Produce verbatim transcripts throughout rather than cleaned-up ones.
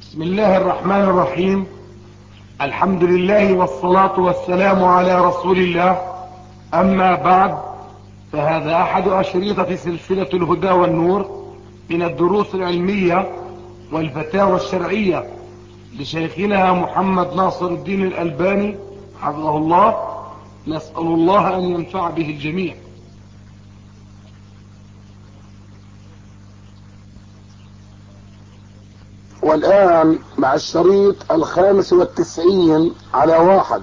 بسم الله الرحمن الرحيم. الحمد لله والصلاة والسلام على رسول الله. أما بعد، فهذا أحد أشريطة سلسلة الهدى والنور من الدروس العلمية والفتاوى الشرعية لشيخنا محمد ناصر الدين الألباني حفظه الله. نسأل الله أن ينفع به الجميع. والآن مع الشريط الخامس والتسعين على واحد.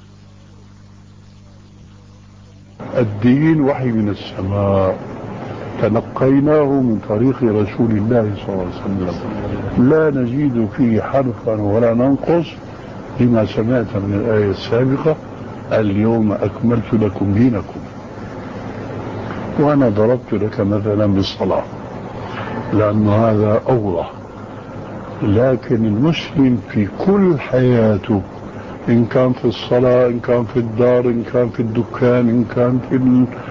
الدين وحي من السماء، تلقيناه من طريق رسول الله صلى الله عليه وسلم، لا نزيد فيه حرفا ولا ننقص لما سمعت من الآية السابقة: اليوم أكملت لكم دينكم. وأنا ضربت لك مثلا بالصلاة لأن هذا أوضح، لكن المسلم في كل حياته، إن كان في الصلاة، إن كان في الدار، إن كان في الدكان، إن كان في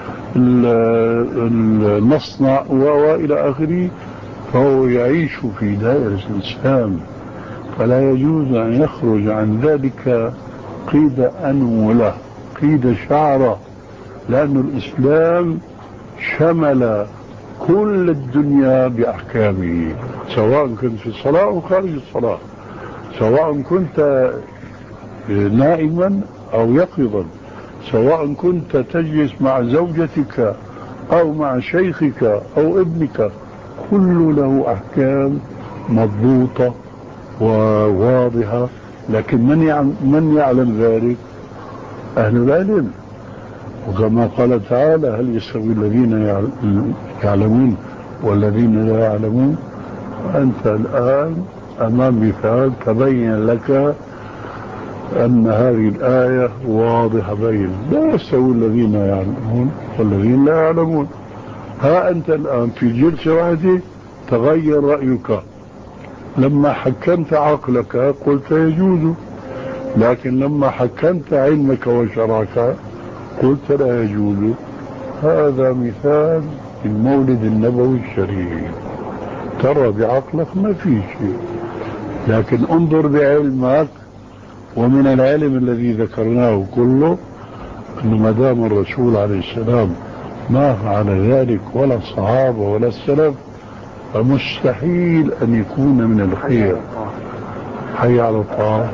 المصنع وإلى آخره، فهو يعيش في دائرة الإسلام، فلا يجوز أن يخرج عن ذلك قيد أنملة، قيد شعرة، لأن الإسلام شمل كل الدنيا بأحكامه، سواء كنت في الصلاة أو خارج الصلاة، سواء كنت نائما أو يقظا، سواء كنت تجلس مع زوجتك أو مع شيخك أو ابنك، كل له أحكام مضبوطة وواضحة. لكن من يعلم, من يعلم ذلك؟ أهل العلم. وكما قال تعالى: هل يستوي الذين يعلمون والذين لا يعلمون؟ أنت الآن أمام مثال تبين لك أن هذه الآية واضحة بين، لا يستوي الذين يعلمون والذين لا يعلمون. ها أنت الآن في جلسة واحدة تغير رأيك، لما حكمت عقلك قلت يجوز، لكن لما حكمت علمك وشرعك قلت لا يجوز. هذا مثال المولد النبوي الشريف. ترى بعقلك ما في شيء، لكن انظر بعلمك. ومن العلم الذي ذكرناه كله أنه ما دام الرسول عليه السلام ما فعل ذلك ولا الصحابة ولا السلف، فمستحيل أن يكون من الخير. حي على الطعام.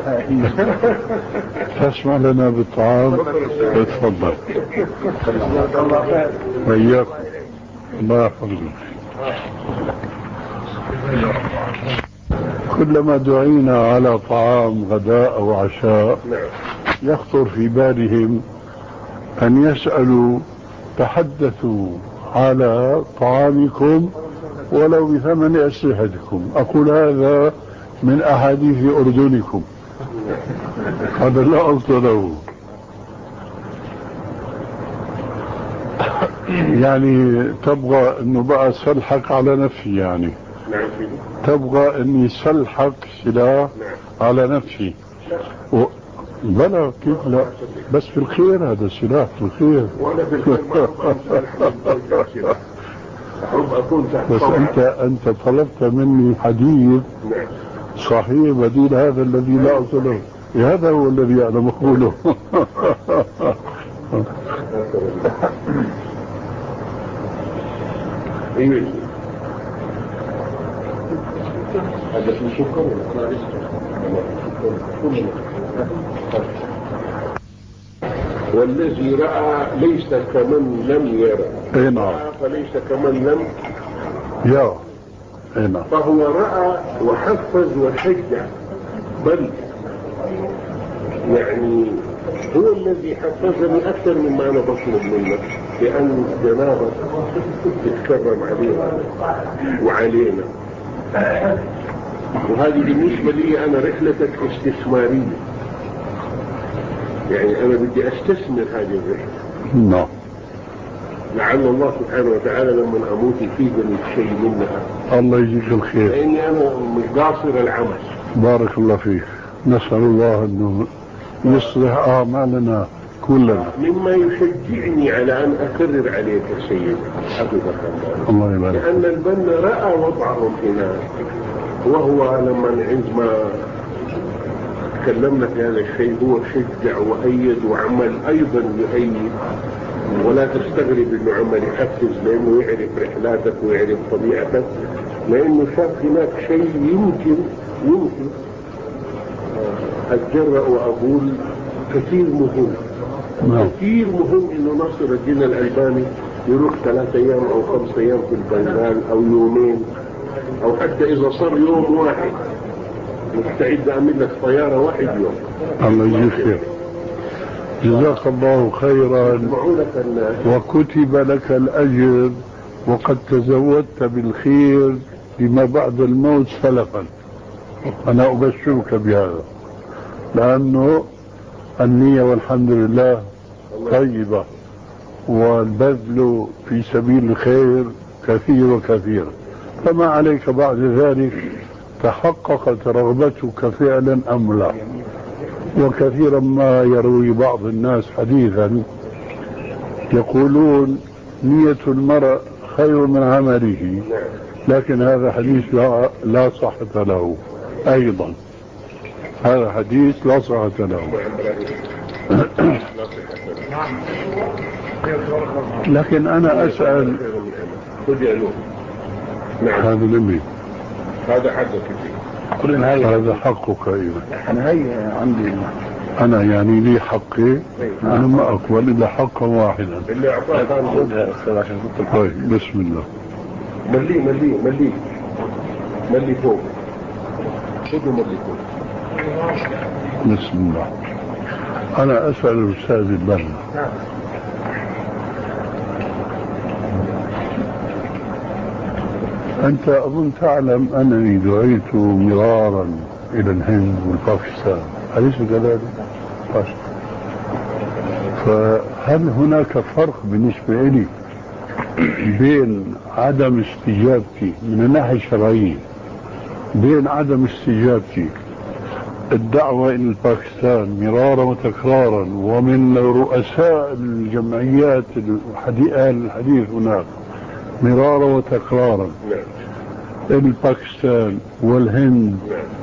تسمع لنا بالطعام؟ اتفضل. وإياكم. الله يحفظكم. كلما دعينا على طعام غداء أو عشاء يخطر في بالهم أن يسألوا: تحدثوا على طعامكم ولو بثمن أسلحتكم. أقول هذا من أحاديث أردنكم، هذا لا أصل له. يعني تبغى أنه بقى سلحق على نفسي، يعني تبغى أني سلحق سلاح على نفسي و... بلا كيف لا، بس في الخير، هذا سلاح في الخير. وأنا في الخير بس أنت أنت طلبت مني حديث صحيح بديل هذا الذي لا أصل له. هذا هو الذي أنا مقوله. هذا في شكر والذي رأى ليس كمن لم يرى. اي نعم. فليس كمن لم يرى. اي نعم. فهو رأى وحفز وشجع، بل يعني هو الذي حفزني أكثر مما أنا بطلب منه، لأن جنابه يتكرم علينا وعلينا. وهذه بالنسبة لي أنا رحلتك استثمارية، يعني أنا بدي أستثمر هذه الرحلة. نعم. لعل الله سبحانه وتعالى لما أموت يفيدني شيء منها. الله يجزيك الخير. لأني أنا مش قاصر العمل. بارك الله فيك. نسأل الله أنه يصلح أعمالنا كلنا. مما يشجعني على أن أكرر عليك السيد حفظك الله. الله يبارك. لأن البن رأى وضعهم هناك وهو لما عندما تكلمنا في هذا الشيء هو شجع وأيد وعمل أيضا يؤيد، ولا تستغرب انه عمل يحفز لانه يعرف رحلاتك ويعرف طبيعتك، لانه شاف هناك شيء يمكن يمكن اتجرأ واقول كثير مهم كثير مهم انه ناصر الدين الألباني يروح ثلاثة ايام او خمس ايام في البنغال او يومين، او حتى اذا صار يوم واحد مستعد اعمل لك طيارة واحد يوم. الله يجزيك خير، جزاك الله خيرا، وكتب لك الأجر، وقد تزودت بالخير لما بعد الموت سلفا. أنا أبشرك بهذا، لأنه النية والحمد لله طيبة، والبذل في سبيل الخير كثير وكثير، فما عليك بعد ذلك تحققت رغبتك فعلا أم لا. وكثيرا ما يروي بعض الناس حديثا يقولون نية المرء خير من عمله، لكن هذا حديث لا, لا صحة له، أيضا هذا حديث لا صحة له. لكن أنا أسأل، هذا لمي هذا حقك، هذا حقك أيضا. أنا هي عندي، أنا يعني لي حقي، أنا ما أقبل إلا حقا واحدا. اللي أعطاك خذها أستاذ عشان تطلع. طيب بسم الله. ملي ملي ملي ملي فوق، خذوا ملي فوق. بسم الله. أنا أسأل الأستاذ البنا، أنت أظن تعلم أنني دعيت مرارا إلى الهند والباكستان، أليس كذلك؟ فهل هناك فرق بالنسبة لي بين عدم استجابتي من الناحية الشرعية، بين عدم استجابتي الدعوة إلى الباكستان مرارا وتكرارا ومن رؤساء الجمعيات الحديث هناك مرارا وتكرارا، الباكستان والهند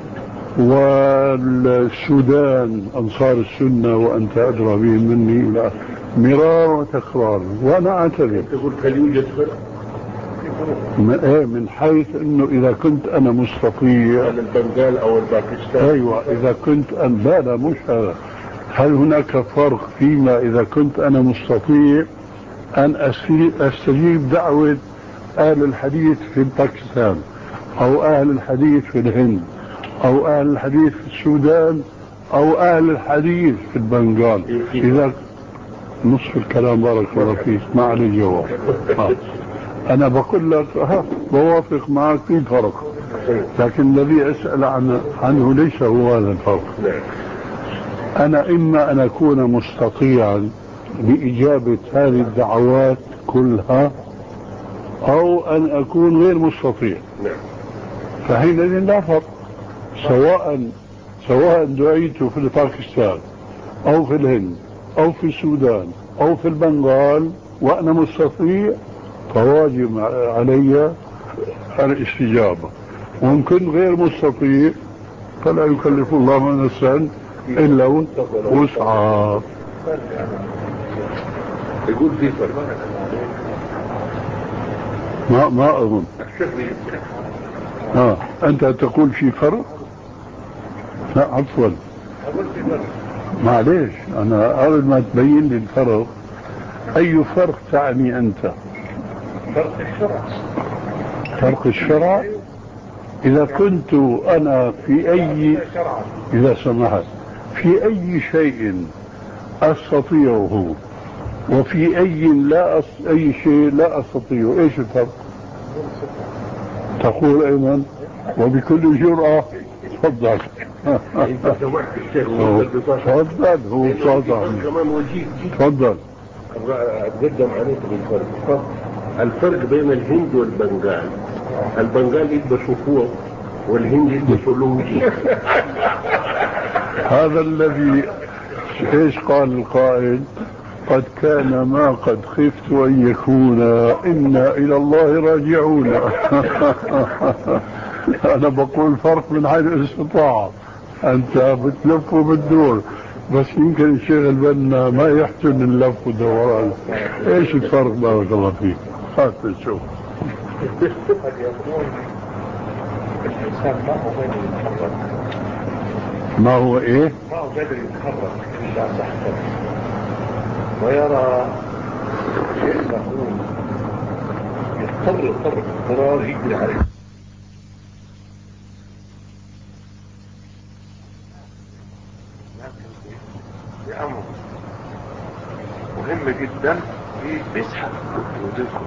والسودان أنصار السنة وأنت أدرى بهم مني، مرارا وتكرارا، وأنا أعتذر. تقول هل يوجد فرق؟ من حيث أنه إذا كنت أنا مستطيع على البنغال أو الباكستان. أيوة، إذا كنت أنا، لا لا مش هذا، هل هناك فرق فيما إذا كنت أنا مستطيع أن أستجيب دعوة أهل الحديث في باكستان أو أهل الحديث في الهند أو أهل الحديث في السودان أو أهل الحديث في البنغال؟ إذا نصف الكلام بارك الله فيك ما عليه جواب. أنا بقول لك ها بوافق معك في فرق، لكن الذي أسأل عنه, عنه ليس هو هذا الفرق. أنا إما أن أكون مستطيعا بإجابة هذه الدعوات كلها أو أن أكون غير مستطيع، فحينئذ لا فرق، سواء سواء دعيت في باكستان أو في الهند أو في السودان أو في البنغال وأنا مستطيع فواجب علي الاستجابة، وإن كنت غير مستطيع فلا يكلف الله نفسا إلا وسعها. يقول في فرق، ما ما أظن. ها أنت تقول في فرق؟ لا عفوا، معليش أنا قبل ما تبين لي الفرق، أي فرق تعني أنت؟ فرق الشرع. فرق الشرع؟ إذا كنت أنا في أي، إذا سمحت، في أي شيء أستطيعه وفي أي لا أس... أي شيء لا أستطيعه، إيش الفرق؟ تقول أيمن وبكل جرأة. تفضل. تفضل، هو صادق. تفضل. أتقدم عليك بالفرق. الفرق بين الهند والبنغال، البنغال يبقى شفوع والهند يبقى شلوجي. هذا الذي ايش قال القائل؟ قد كان ما قد خفت ان يكون، انا الى الله راجعون. أنا بقول فرق من حيث الاستطاعة، أنت بتلف وبتدور، بس يمكن الشيخ بالنا ما يحسن اللف والدوران. إيش الفرق بارك الله فيك؟ هات نشوف. قد يكون الإنسان ما هو قادر يتحرك. ما هو إيه؟ ما هو قادر يتحرك إلا تحت، ويرى شيء يضطر يضطر اضطرار يجري عليه. بأمر مهم جدا بيسحب وجودكم.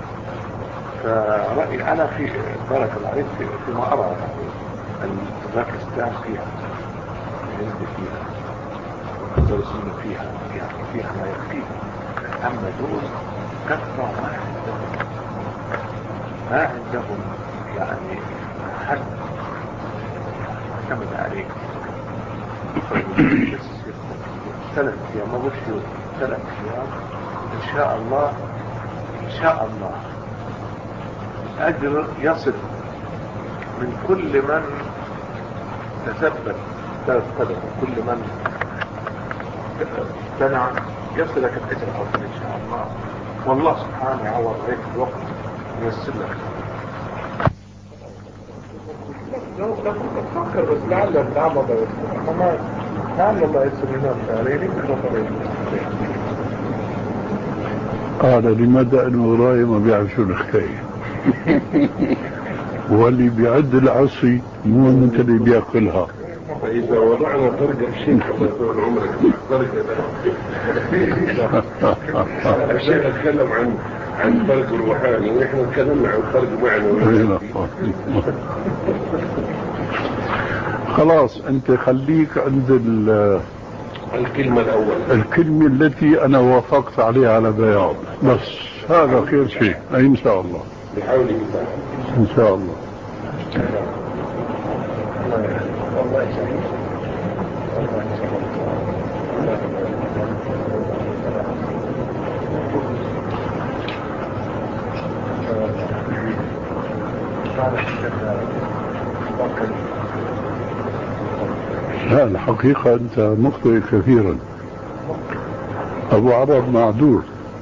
فرأيي أنا في بارك الله عليك فيما أرى الباكستان فيها الهند فيها والفلسطين فيها يعني فيها ما يكفيها. أما دول كثرة ما عندهم ما عندهم يعني حد اعتمد عليه. ثلاث أيام ما بشيو ثلاث أيام إن شاء الله إن شاء الله أجر يصل من كل من تثبت ثلاث قدم وكل من اقتنع يصل لك الأجر أفضل إن شاء الله. والله سبحانه يعوض عليك الوقت ويسر لك. لو تفكر بس لعل الدعوة بس لعل الله يسر لنا الشهرين قال لماذا انه وراي ما بيعرف شو الحكايه. واللي بيعد العصي مو انت اللي بياكلها. فإذا وضعنا فرقة الشيخ الله يطول عمرك فرقة ده الشيخ اتكلم عن عن فرق روحاني ونحن تكلمنا عن فرق معنوي. خلاص انت خليك عند الكلمة الأول الكلمة التي أنا وافقت عليها على بياض، بس هذا خير شيء إن شاء الله بحول الله إن شاء الله. لا الحقيقة أنت مخطئ كثيرا. أبو عرب معذور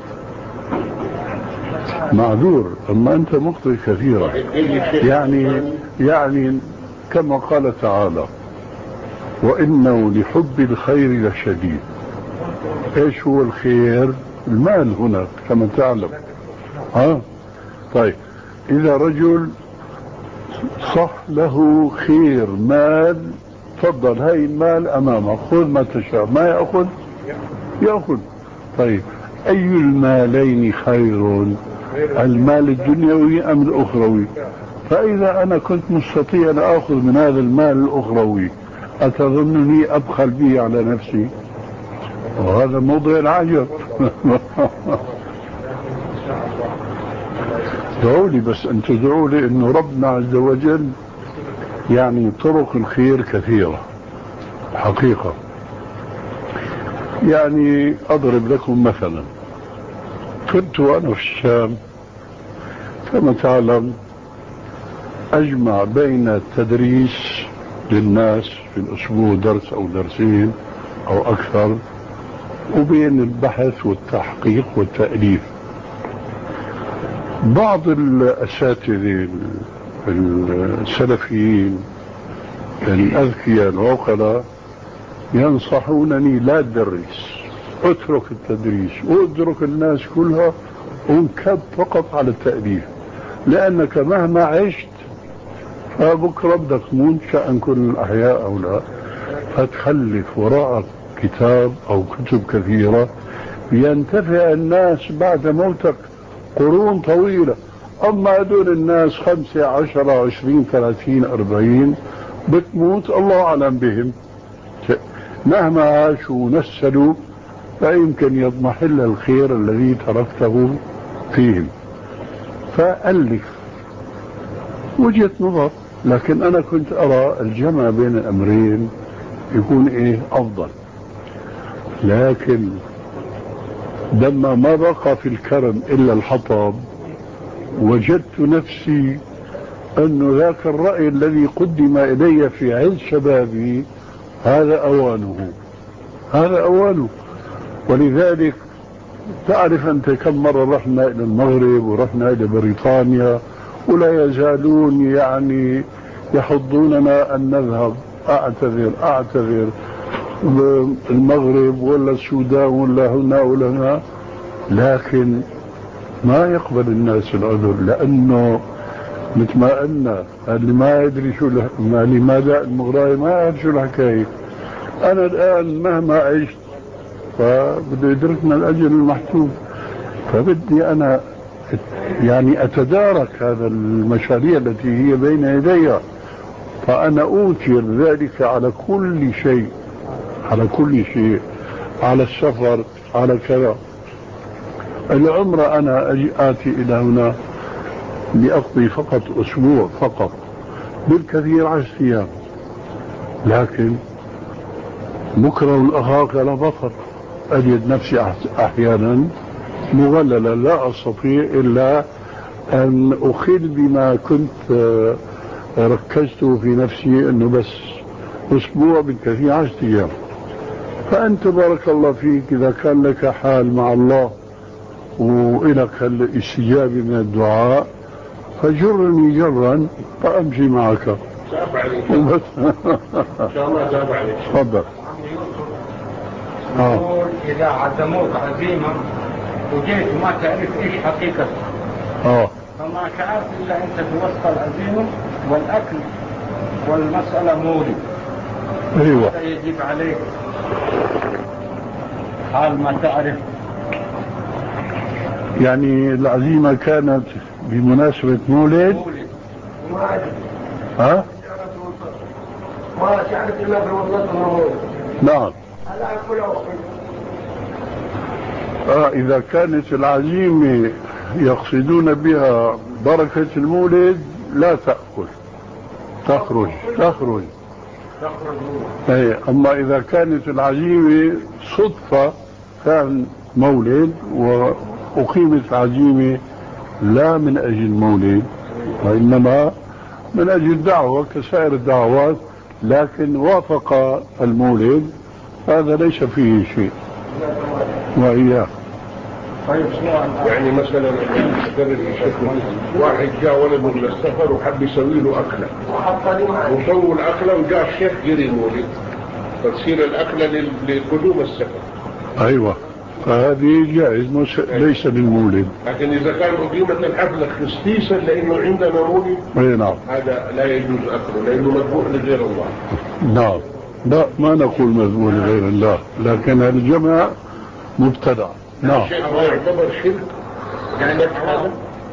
معذور أما أنت مخطئ كثيرا. يعني يعني كما قال تعالى وإنه لحب الخير لشديد. إيش هو الخير؟ المال هنا كما تعلم. ها طيب إذا رجل صح له خير مال تفضل هاي المال أمامك خذ ما تشاء، ما يأخذ يأخذ. طيب أي المالين خير، المال الدنيوي أم الأخروي؟ فإذا أنا كنت مستطيع أن أخذ من هذا المال الأخروي أتظنني أبخل به على نفسي؟ وهذا موضع العجب. ادعوا لي بس أن تدعوا لي أنه ربنا عز وجل يعني طرق الخير كثيرة حقيقة. يعني أضرب لكم مثلا، كنت وأنا في الشام كما تعلم أجمع بين التدريس للناس في الأسبوع درس أو درسين أو أكثر وبين البحث والتحقيق والتأليف. بعض الأساتذة السلفيين الأذكياء العقلاء ينصحونني لا أدرس، اترك التدريس واترك الناس كلها وانكب فقط على التأليف، لأنك مهما عشت فبكرة بدك تموت شأن كل الأحياء أو لا، فتخلف وراءك كتاب أو كتب كثيرة ينتفع الناس بعد موتك قرون طويلة. أما هذول الناس خمسة عشرة عشرين ثلاثين أربعين بتموت الله أعلم بهم، مهما عاشوا ونسلوا فيمكن يضمحل الخير الذي تركته فيهم. فألف وجهة نظر، لكن أنا كنت أرى الجمع بين الأمرين يكون إيه أفضل. لكن لما ما بقى في الكرم إلا الحطب وجدت نفسي أنه ذاك الرأي الذي قدم إلي في عز شبابي هذا أوانه، هذا أوانه. ولذلك تعرف أنت كم مرة رحنا إلى المغرب ورحنا إلى بريطانيا ولا يزالون يعني يحضوننا أن نذهب. أعتذر أعتذر المغرب ولا السودان ولا هنا ولا هنا، لكن ما يقبل الناس العذر، لأنه مثل ما قلنا اللي ما يدري شو اللي ما داء المغراي ما يعرف شو الحكاية. أنا الآن مهما عشت فبده يدركنا الأجل المحتوم، فبدي أنا يعني أتدارك هذا المشاريع التي هي بين يدي، فأنا أوتر ذلك على كل شيء، على كل شيء، على السفر، على كذا. العمرة أنا أجي آتي إلى هنا لأقضي فقط أسبوع فقط، بالكثير عشر أيام، لكن مكره أخاك لا بطر. أجد نفسي أحيانا مغللا لا أستطيع إلا أن أخل بما كنت ركزته في نفسي أنه بس أسبوع بالكثير عشر أيام. فأنت بارك الله فيك إذا كان لك حال مع الله وإلك الاستجابة من الدعاء فجرني جرا فأمشي معك. جاب عليك إن شاء الله، جاب عليك. تفضل. يقول إذا عزموك عزيمة وجيت ما تعرف إيش حقيقة اه فما شعرت إلا أنت في وسط العزيمة والأكل والمسألة مولد. أيوة. يجب عليك حال ما تعرف. يعني العزيمة كانت بمناسبة مولد. ها؟ ما شعرت إلا في وسط المولد. نعم. آه إذا كانت العزيمة يقصدون بها بركة المولد لا تأكل، تخرج تخرج أي. أما إذا كانت العزيمة صدفة كان مولد وأقيمت عزيمة لا من أجل مولد وإنما من أجل دعوة كسائر الدعوات، لكن وافق المولد هذا ليس فيه شيء. وإياه طيب يعني مثلا واحد جاء ولده من السفر وحب يسوي له أكلة وسووا الأكلة وجاء الشيخ جري المولد فتصير الأكلة لقدوم السفر. أيوة، فهذه جائز مش ليس للمولد. لكن إذا كان أقيمت الحفلة خصيصا لأنه عندنا مولد أي نعم هذا لا يجوز أكله لأنه مذبوح لغير الله. نعم، لا ما نقول مذبوح لغير الله، لكن الجمع مبتدع. نعم. هو يعتبر شرك يعني هذا؟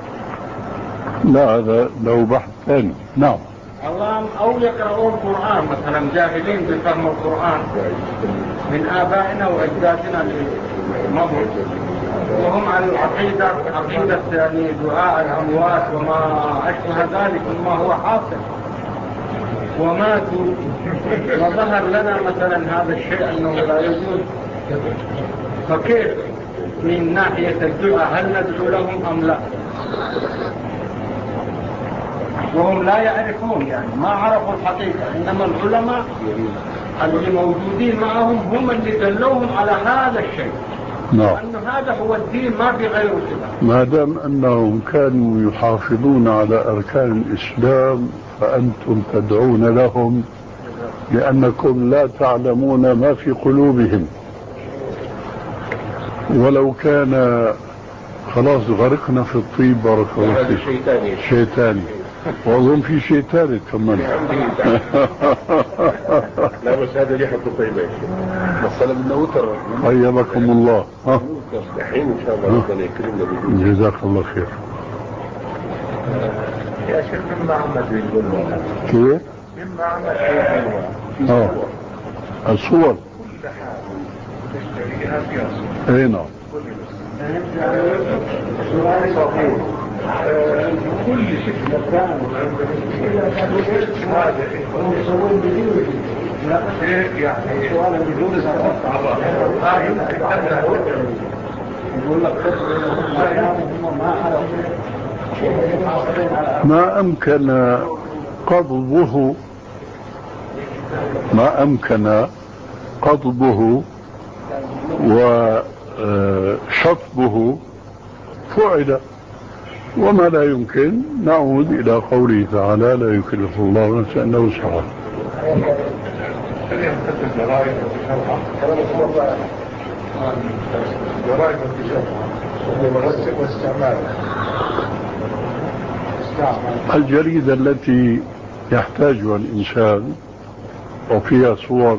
لا هذا لو بحث ثاني. نعم. أو يقرؤون القرآن مثلا جاهلين بفهم القرآن من آبائنا وأجدادنا المضوا وهم على العقيدة عقيدة يعني دعاء الأموات وما أشبه ذلك مما هو حاصل وماتوا وظهر لنا مثلا هذا الشيء أنه لا يجوز، فكيف من ناحية الدعاء هل ندعو لهم أم لا؟ وهم لا يعرفون يعني ما عرفوا الحقيقة، إنما العلماء اللي موجودين معهم هم اللي دلوهم على هذا الشيء. نعم. أنه هذا هو الدين ما في غيره كده. ما دام أنهم كانوا يحافظون على أركان الإسلام فأنتم تدعون لهم لأنكم لا تعلمون ما في قلوبهم. ولو كان خلاص غرقنا في الطيب بارك الله فيك. شيطاني شيطاني وأظن في شيء ثالث كمان. لا بس هذا ريحة طيبة مثلا بدنا وتر. طيبكم الله. ها الحين إن شاء الله ربنا يكرمنا. جزاك الله خير. يا شيخ مما عمد يقول كيف؟ مما عمد اه الصور. اي نعم. كل شيء مكان هذا يسوون بدون يعني سؤال بدون يقول لك هم ما عرفوا ما أمكن قضبه ما أمكن قضبه وشطبه فعل، وما لا يمكن نعود إلى قوله تعالى لا يكلف الله نفسا إلا وسعها. الجريدة التي يحتاجها الإنسان وفيها صور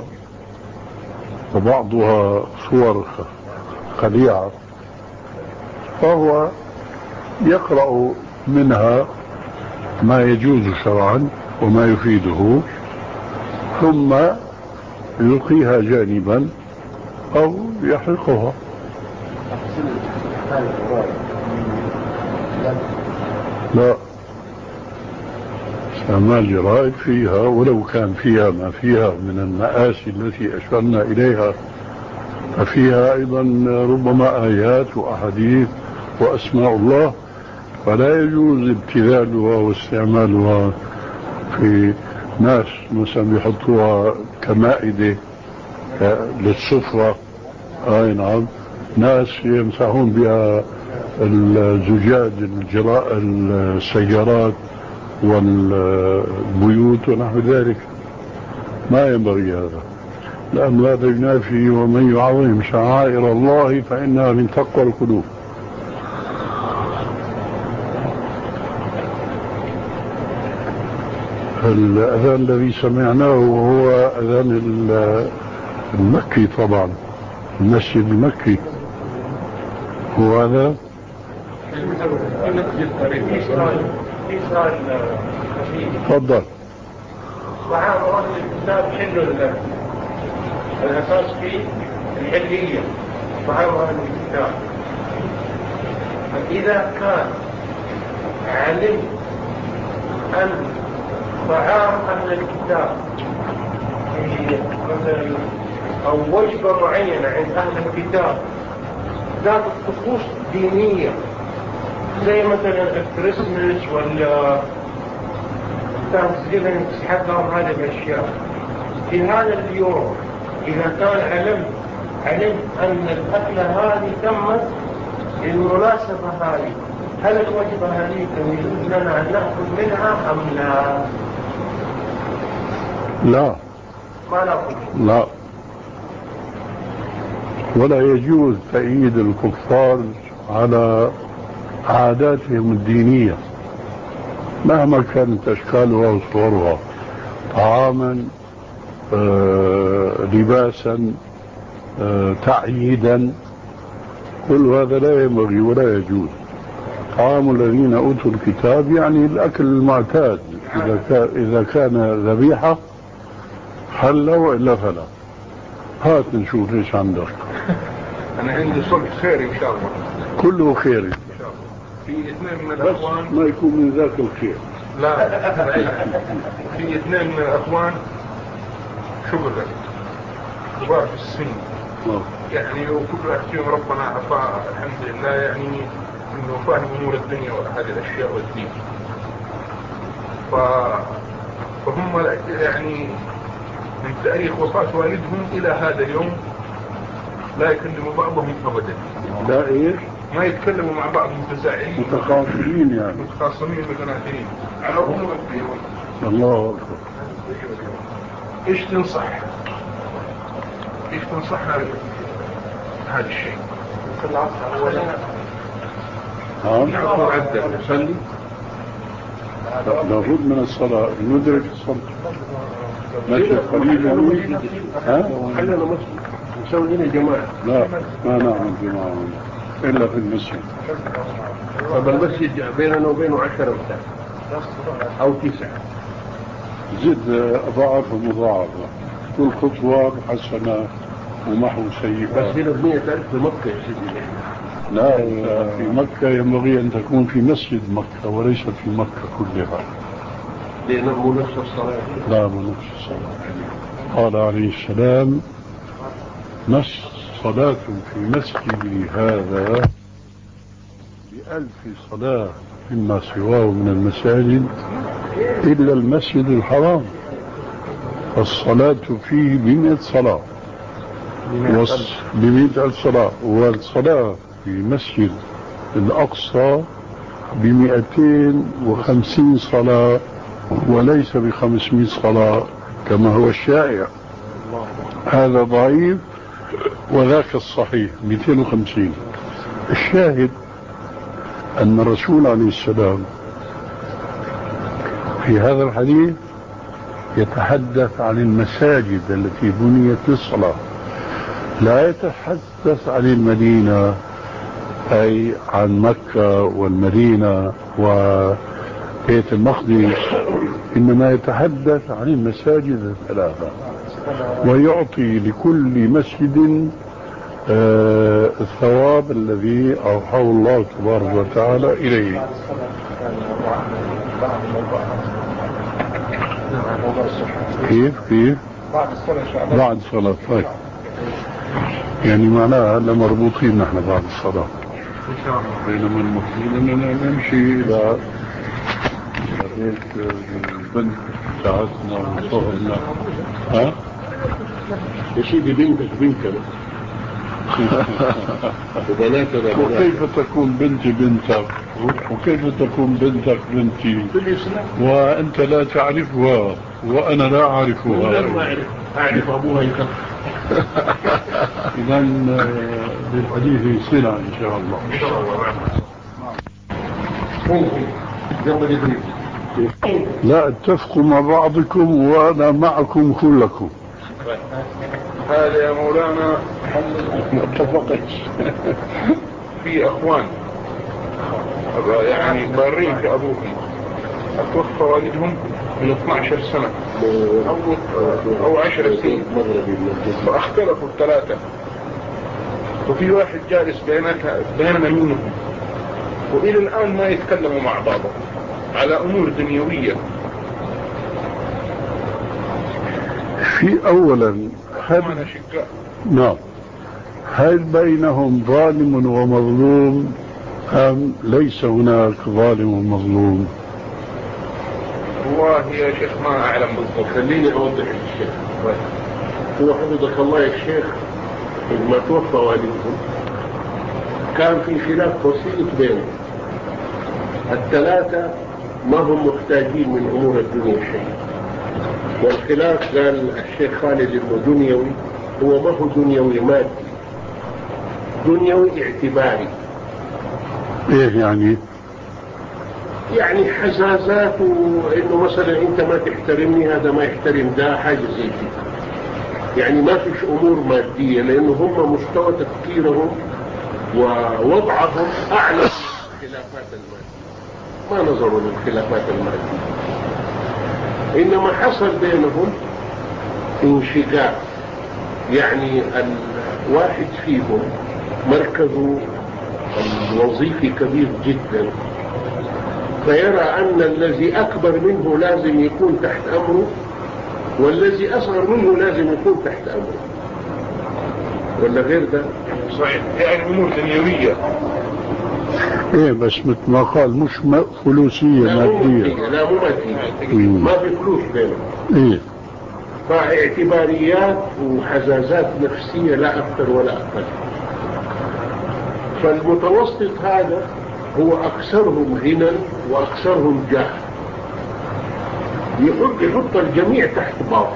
وبعضها صور خليعة، فهو يقرأ منها ما يجوز شرعا وما يفيده، ثم يلقيها جانبا أو يحرقها. لا، استعمال جرائد فيها، ولو كان فيها ما فيها من المآسي التي أشرنا إليها، ففيها أيضا ربما آيات وأحاديث وأسماء الله، فلا يجوز ابتذالها واستعمالها في ناس مثلا يحطوها كمائدة للسفرة. آه نعم، ناس يمسحون بها الزجاج الجراء السيارات والبيوت ونحو ذلك. ما ينبغي هذا، لأن هذا ينافي ومن يعظم شعائر الله فإنها من تقوى القلوب. الأذان الذي سمعناه هو أذان المكي طبعا، المسجد المكي هو هذا. تفضل. طعام أهل الكتاب حل الأساس فيه الحلية، طعام أهل الكتاب. فإذا كان علم أن طعام أهل الكتاب مثلا أو وجبة معينة عند أهل الكتاب ذات طقوس دينية زي مثلا الكريسماس ولا تنزيل حقهم هذه الأشياء في هذا اليوم، إذا كان علم علم أن الأكلة هذه تمت للمناسبة هذه، هل الوجبة هذه يجوز لنا أن نأخذ منها أم لا؟ لا، ما نأخذ. لا، ولا يجوز تأييد الكفار على عاداتهم الدينية مهما كانت أشكالها وصورها، طعاما آه، لباسا آه، تعييدا، كل هذا لا ينبغي ولا يجوز. طعام الذين أوتوا الكتاب يعني الأكل المعتاد، إذا كان, إذا كان ذبيحة حل وإلا فلا. هات نشوف ليش عندك. أنا عندي صلح خير إن شاء الله، كله خير إن شاء الله. في اثنين من الأخوان ما يكون من ذاك الخير. لا في اثنين من الأخوان شغل كبار في السن يعني، وكل واحد فيهم ربنا عطاه الحمد لله يعني انه فاهم امور الدنيا وهذه الاشياء والدين، ف... فهم يعني من تاريخ وفاة والدهم الى هذا اليوم لا يكلموا بعضهم ابدا. لا ايش؟ ما يتكلموا مع بعض، متزاعلين متخاصمين يعني متخاصمين متناثرين على امور الدين. الله اكبر. ايش تنصح؟ ايش تنصحنا هذا الشيء؟ في العصر اولا ها؟ نحط عدة نصلي، لابد من الصلاة، ندرك الصلاة ماشي قليل يعني. ها؟ خلينا مسجد نسوي هنا جماعة. لا ما نعمل جماعة إلا في المسجد. طب المسجد بيننا وبينه عشرة بتاع أو تسعة، زد أضاعف ومضاعفة، كل خطوة حسنة ومحو سيئة. بس هنا بمية ألف في مكة يا سيدي. لا، في مكة ينبغي أن تكون في مسجد مكة وليست في مكة كلها، لأنه مو نفس الصلاة. لا مو نفس الصلاة. قال عليه السلام نص صلاة في مسجدي هذا بألف صلاة مما سواه من المساجد إلا المسجد الحرام، الصلاة فيه بمئة صلاة بمئة ألف صلاة، والصلاة في مسجد الأقصى بمئتين وخمسين صلاة وليس بخمسمائة صلاة كما هو الشائع. هذا ضعيف وذاك الصحيح مئتين وخمسين. الشاهد أن الرسول عليه السلام في هذا الحديث يتحدث عن المساجد التي بنيت للصلاة، لا يتحدث عن المدينة أي عن مكة والمدينة وبيت المقدس، إنما يتحدث عن المساجد الثلاثة، ويعطي لكل مسجد آه الثواب الذي أوحاه الله تبارك وتعالى إليه. كيف كيف بعد الصلاة بعد الصلاة. طيب يعني معناها هلا مربوطين نحن بعد الصلاة إن شاء الله. بينما المفروض أننا نمشي إلى بيت البنت بتاعتنا وصهرنا. ها؟ يا سيدي بنتك بنتك وبناتنا وكيف تكون بنتي بنتك وكيف تكون بنتك بنتي وأنت لا تعرفها وأنا لا أعرفها؟ لا ما أعرف أعرف أبوها يخف. إذا للحديث صلة إن شاء الله. إن شاء الله. ممكن جنب جبريل. لا اتفقوا مع بعضكم وأنا معكم كلكم. هذا يا مولانا ما اتفقتش. في اخوان يعني بارين في ابوهم اتوفى والدهم من اثنتي عشرة سنة او او عشر سنين، فاختلفوا الثلاثة، وفي واحد جالس بيننا منهم والى الان ما يتكلموا مع بعضهم على امور دنيوية. في اولا هل نعم هل بينهم ظالم ومظلوم ام ليس هناك ظالم ومظلوم؟ والله يا شيخ ما اعلم بالضبط. خليني اوضح للشيخ. هو حفظك الله يا شيخ لما توفى والدهم كان في خلاف بسيط بينهم، الثلاثة ما هم محتاجين من امور الدنيا شيء، والخلاف قال الشيخ خالد انه دنيوي، هو ما هو دنيوي مادي، دنيوي اعتباري. ايه يعني؟ يعني حزازات، وانه مثلا انت ما تحترمني هذا ما يحترم ده، حاجة زي كده. يعني ما فيش امور مادية، لانه هم مستوى تفكيرهم ووضعهم اعلى من الخلافات المادية، ما نظروا للخلافات المادية. إنما حصل بينهم انشقاق، يعني الواحد فيهم مركزه الوظيفي كبير جدا، فيرى أن الذي أكبر منه لازم يكون تحت أمره، والذي أصغر منه لازم يكون تحت أمره، ولا غير ده؟ صحيح، يعني أمور دنيوية. ايه بس مثل ما قال مش فلوسية مادية. لا مو مادية، ما في فلوس بينهم. ايه فاعتباريات وحزازات نفسية لا أكثر ولا أقل. فالمتوسط هذا هو أكثرهم غنى وأكثرهم جاه، يحط يحط الجميع تحت باطل،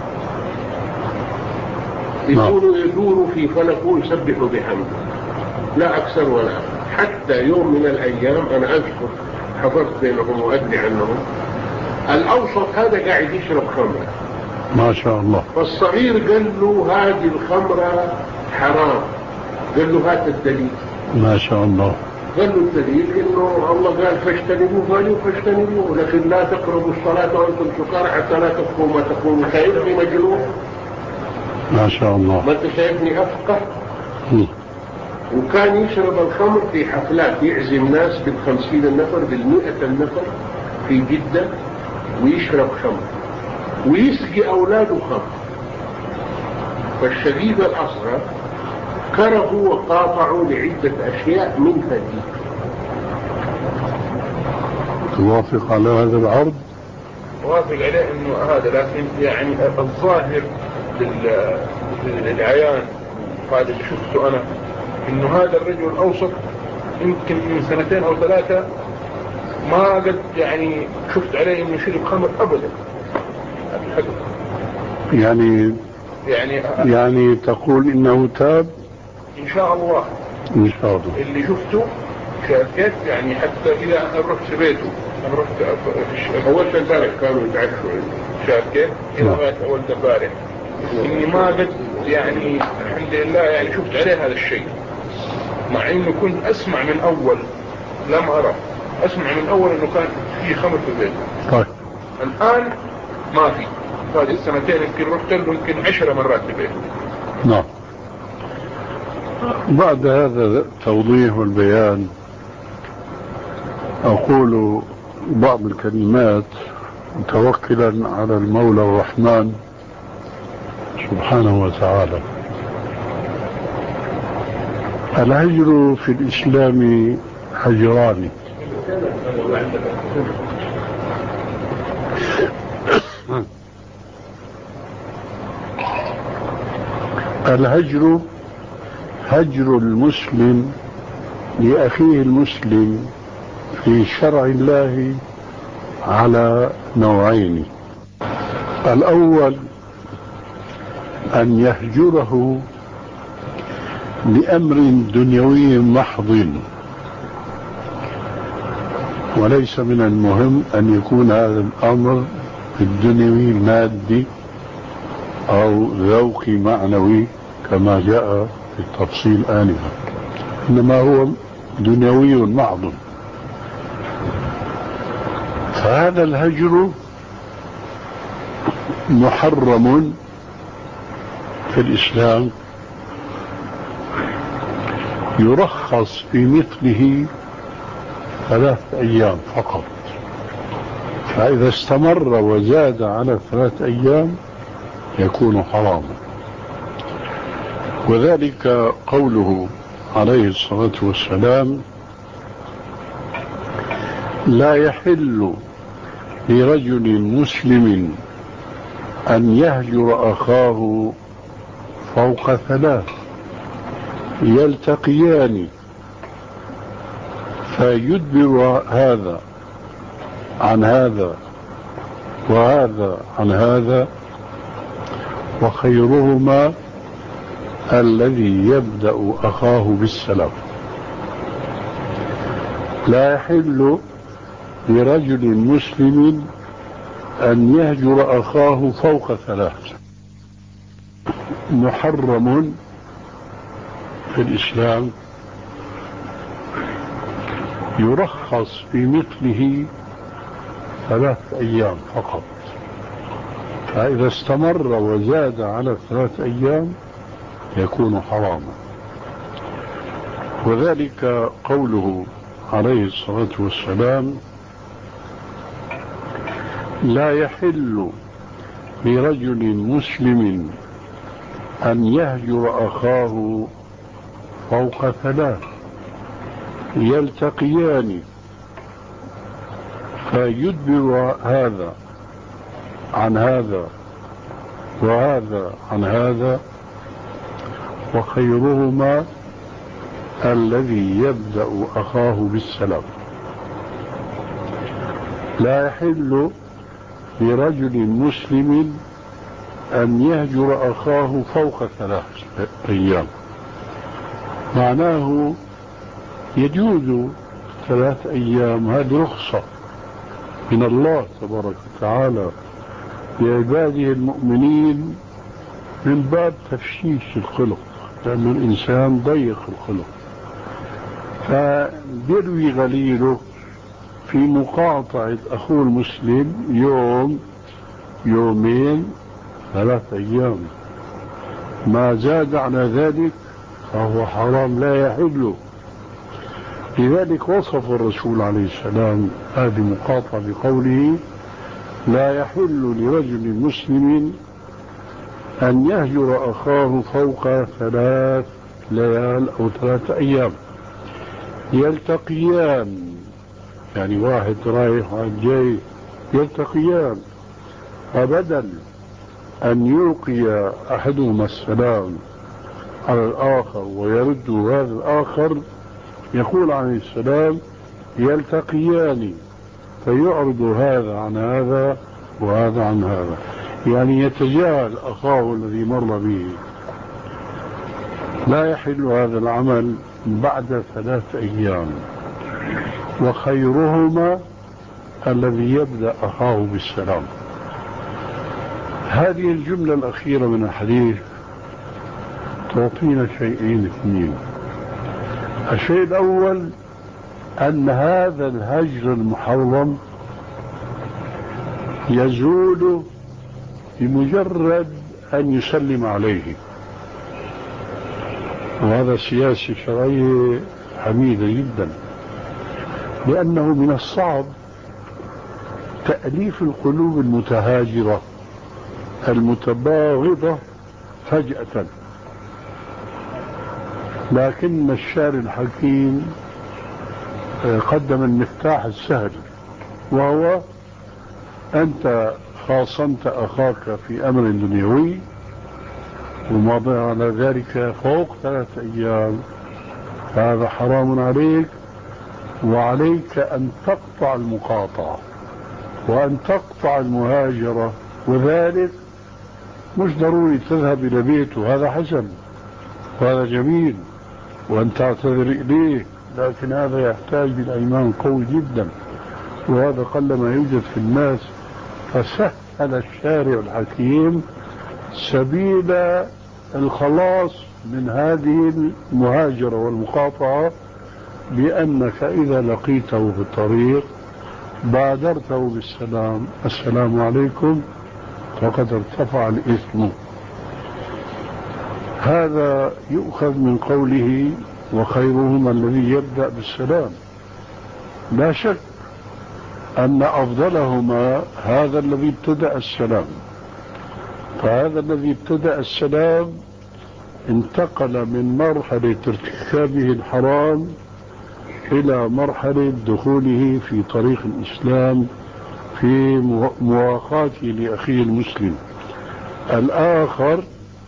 يكونوا يدوروا في فلكه ويسبحوا بحمده، لا أكثر ولا أقل. حتى يوم من الأيام أنا أذكر حضرت بينهم وأدري عنهم، الأوسط هذا قاعد يشرب خمرة ما شاء الله، فالصغير قال له هذه الخمرة حرام، قال له هات الدليل. ما شاء الله. قال له الدليل إنه الله قال فاجتنبوه، قالوا فاجتنبوه، لكن لا تقربوا الصلاة وأنتم سكارى حتى لا تفقهوا ما تقولون. شايفني مجنون؟ ما شاء الله. ما أنت شايفني أفقه؟ وكان يشرب الخمر في حفلات، يعزم ناس بالخمسين النفر بالمئة النفر في جدة، ويشرب خمر ويسقي أولاده خمر. فالشديد الأصغر كرهوا وقاطعوا لعدة أشياء منها دي. توافق على هذا العرض؟ وافق عليه انه هذا، لكن يعني الظاهر للعيان هذا اللي شفته انا انه هذا الرجل الاوسط يمكن من سنتين او ثلاثة ما قد يعني شفت عليه انه شرب خمر ابدا. يعني يعني يعني تقول انه تاب ان شاء الله؟ ان شاء الله. اللي شفته شاكيت يعني، حتى اذا انا رحت بيته، انا رحت اول امبارح كانوا يتعشوا شاكيت الى غايه اول امبارح اني ما قد يعني الحمد لله يعني شفت عليه هذا الشيء، مع انه كنت اسمع من اول، لم ارى، اسمع من اول انه كان في خمر في البيت. طيب الان ما في. هذه السنتين يمكن رحت له يمكن عشر مرات في البيت. نعم. بعد هذا التوضيح والبيان أقول بعض الكلمات متوكلا على المولى الرحمن سبحانه وتعالى. الهجر في الإسلام هجران. الهجر هجر المسلم لأخيه المسلم في شرع الله على نوعين. الأول أن يهجره لأمر دنيوي محض، وليس من المهم أن يكون هذا الأمر الدنيوي مادي أو ذوقي معنوي كما جاء في التفصيل آنفا، إنما هو دنيوي محض. فهذا الهجر محرم في الإسلام، يرخص في مثله ثلاث أيام فقط، فإذا استمر وزاد على ثلاث أيام يكون حراما. وذلك قوله عليه الصلاة والسلام: لا يحل لرجل مسلم أن يهجر أخاه فوق ثلاث يلتقيان فيدبر هذا عن هذا وهذا عن هذا، وخيرهما الذي يبدأ أخاه بالسلام. لا يحل لرجل مسلم أن يهجر أخاه فوق ثلاث. محرم في الإسلام، يرخص في مثله ثلاث أيام فقط، فإذا استمر وزاد على ثلاث أيام يكون حراما. وذلك قوله عليه الصلاة والسلام: لا يحل لرجل مسلم أن يهجر أخاه فوق ثلاث يلتقيان فيدبر هذا عن هذا وهذا عن هذا، وخيرهما الذي يبدأ أخاه بالسلام. لا يحل لرجل مسلم أن يهجر أخاه فوق ثلاث أيام، معناه يجوز ثلاث أيام، هذه رخصة من الله تبارك وتعالى لعباده المؤمنين من باب تفشيش الخلق، لأن الإنسان ضيق الخلق، فبيروي غليله في مقاطعة أخوه المسلم يوم يومين ثلاث أيام، ما زاد على ذلك فهو حرام لا يحل. لذلك وصف الرسول عليه السلام هذه مقاطعة بقوله: لا يحل لرجل مسلم أن يهجر أخاه فوق ثلاث ليال أو ثلاث أيام يلتقيان يعني واحد رايح واحد جاي يلتقيان، فبدل أن يلقي أحدهما السلام على الآخر ويرد هذا الآخر، يقول عليه السلام يلتقيان فيعرض هذا عن هذا وهذا عن هذا، يعني يتجاهل أخاه الذي مر به. لا يحل هذا العمل بعد ثلاث أيام، وخيرهما الذي يبدأ أخاه بالسلام. هذه الجملة الأخيرة من الحديث تعطينا شيئين اثنين. الشيء الأول أن هذا الهجر المحرم يزول بمجرد أن يسلم عليه، وهذا سياسة شرعية حميدة جدا، لأنه من الصعب تأليف القلوب المتهاجرة المتباغضة فجأة، لكن الشارع الحكيم قدم المفتاح السهل، وهو أنت خاصمت أخاك في أمر دنيوي ومضى على ذلك فوق ثلاثة أيام، هذا حرام عليك، وعليك أن تقطع المقاطعة وأن تقطع المهاجرة، وذلك مش ضروري تذهب إلى بيته، هذا حسن وهذا جميل وأن تعتذر إليه، لكن هذا يحتاج إلى إيمان قوي جدا، وهذا قل ما يوجد في الناس. فسهل الشارع الحكيم سبيل الخلاص من هذه المهاجرة والمقاطعة، بأنك إذا لقيته في الطريق بادرته بالسلام، السلام عليكم، فقد ارتفع الإثم. هذا يؤخذ من قوله وخيرهما الذي يبدأ بالسلام. لا شك أن أفضلهما هذا الذي ابتدأ السلام، فهذا الذي ابتدأ السلام انتقل من مرحلة ارتكابه الحرام إلى مرحلة دخوله في طريق الإسلام في مواقاته لأخيه المسلم. الآخر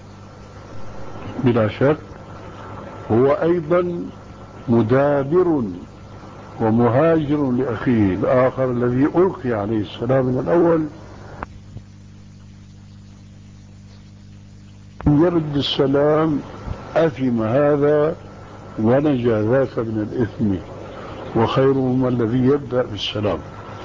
بلا شك هو أيضا مدابر ومهاجر لأخيه الآخر الذي ألقي عليه السلام من الأول، يرد السلام أثم هذا ونجا ذاك من الإثم، وخيرهما الذي يبدأ بالسلام.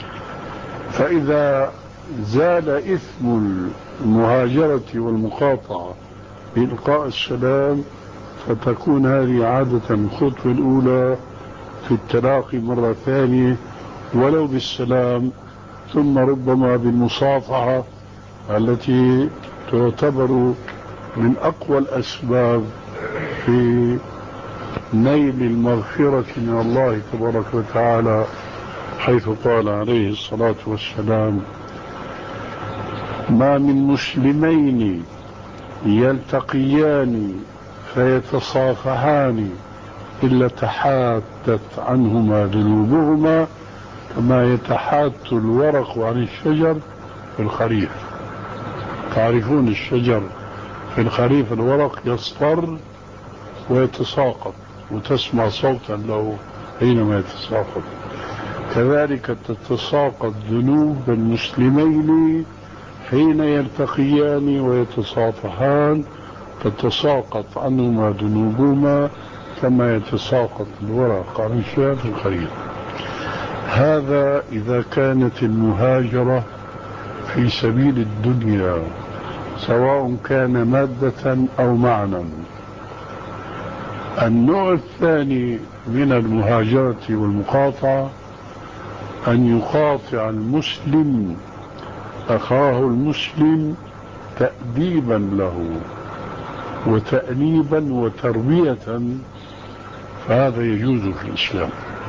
فإذا زال إثم المهاجرة والمقاطعة بإلقاء السلام، فتكون هذه عادة الخطوة الأولى في التلاقي مرة ثانية ولو بالسلام، ثم ربما بالمصافحة التي تعتبر من أقوى الأسباب في نيل المغفرة من الله تبارك وتعالى، حيث قال عليه الصلاة والسلام ما من مسلمين يلتقيان فيتصافحان إلا تحاتت عنهما ذنوبهما كما يتحات الورق عن الشجر في الخريف. تعرفون الشجر في الخريف الورق يصفر ويتساقط وتسمع صوتا له حينما يتساقط، كذلك تتساقط ذنوب المسلمين حين يلتقيان ويتصافحان، تتساقط عنهما ذنوبهما كما يتساقط الورق عن الشجر في الخريف. هذا إذا كانت المهاجرة في سبيل الدنيا سواء كان مادة أو معنى. النوع الثاني من المهاجرة والمقاطعة أن يقاطع المسلم أخاه المسلم تأديبا له وتأنيبا وتربية، فهذا يجوز في الإسلام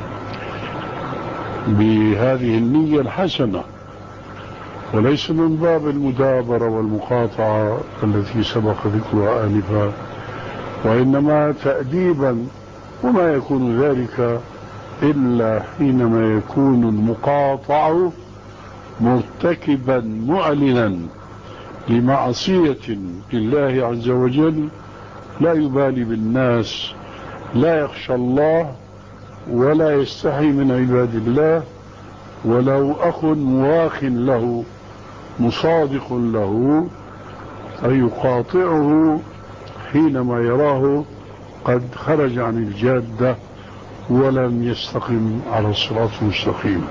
بهذه النية الحسنة، وليس من باب المدابرة والمقاطعة التي سبق ذكرها آنفا، وإنما تأديبا، وما يكون ذلك إلا حينما يكون المقاطع مرتكبا معلنا لمعصية لله عز وجل، لا يبالي بالناس، لا يخشى الله ولا يستحي من عباد الله، ولو أخ مواخ له مصادق له فيقاطعه حينما يراه قد خرج عن الجادة ولم يستقم على الصراط المستقيم.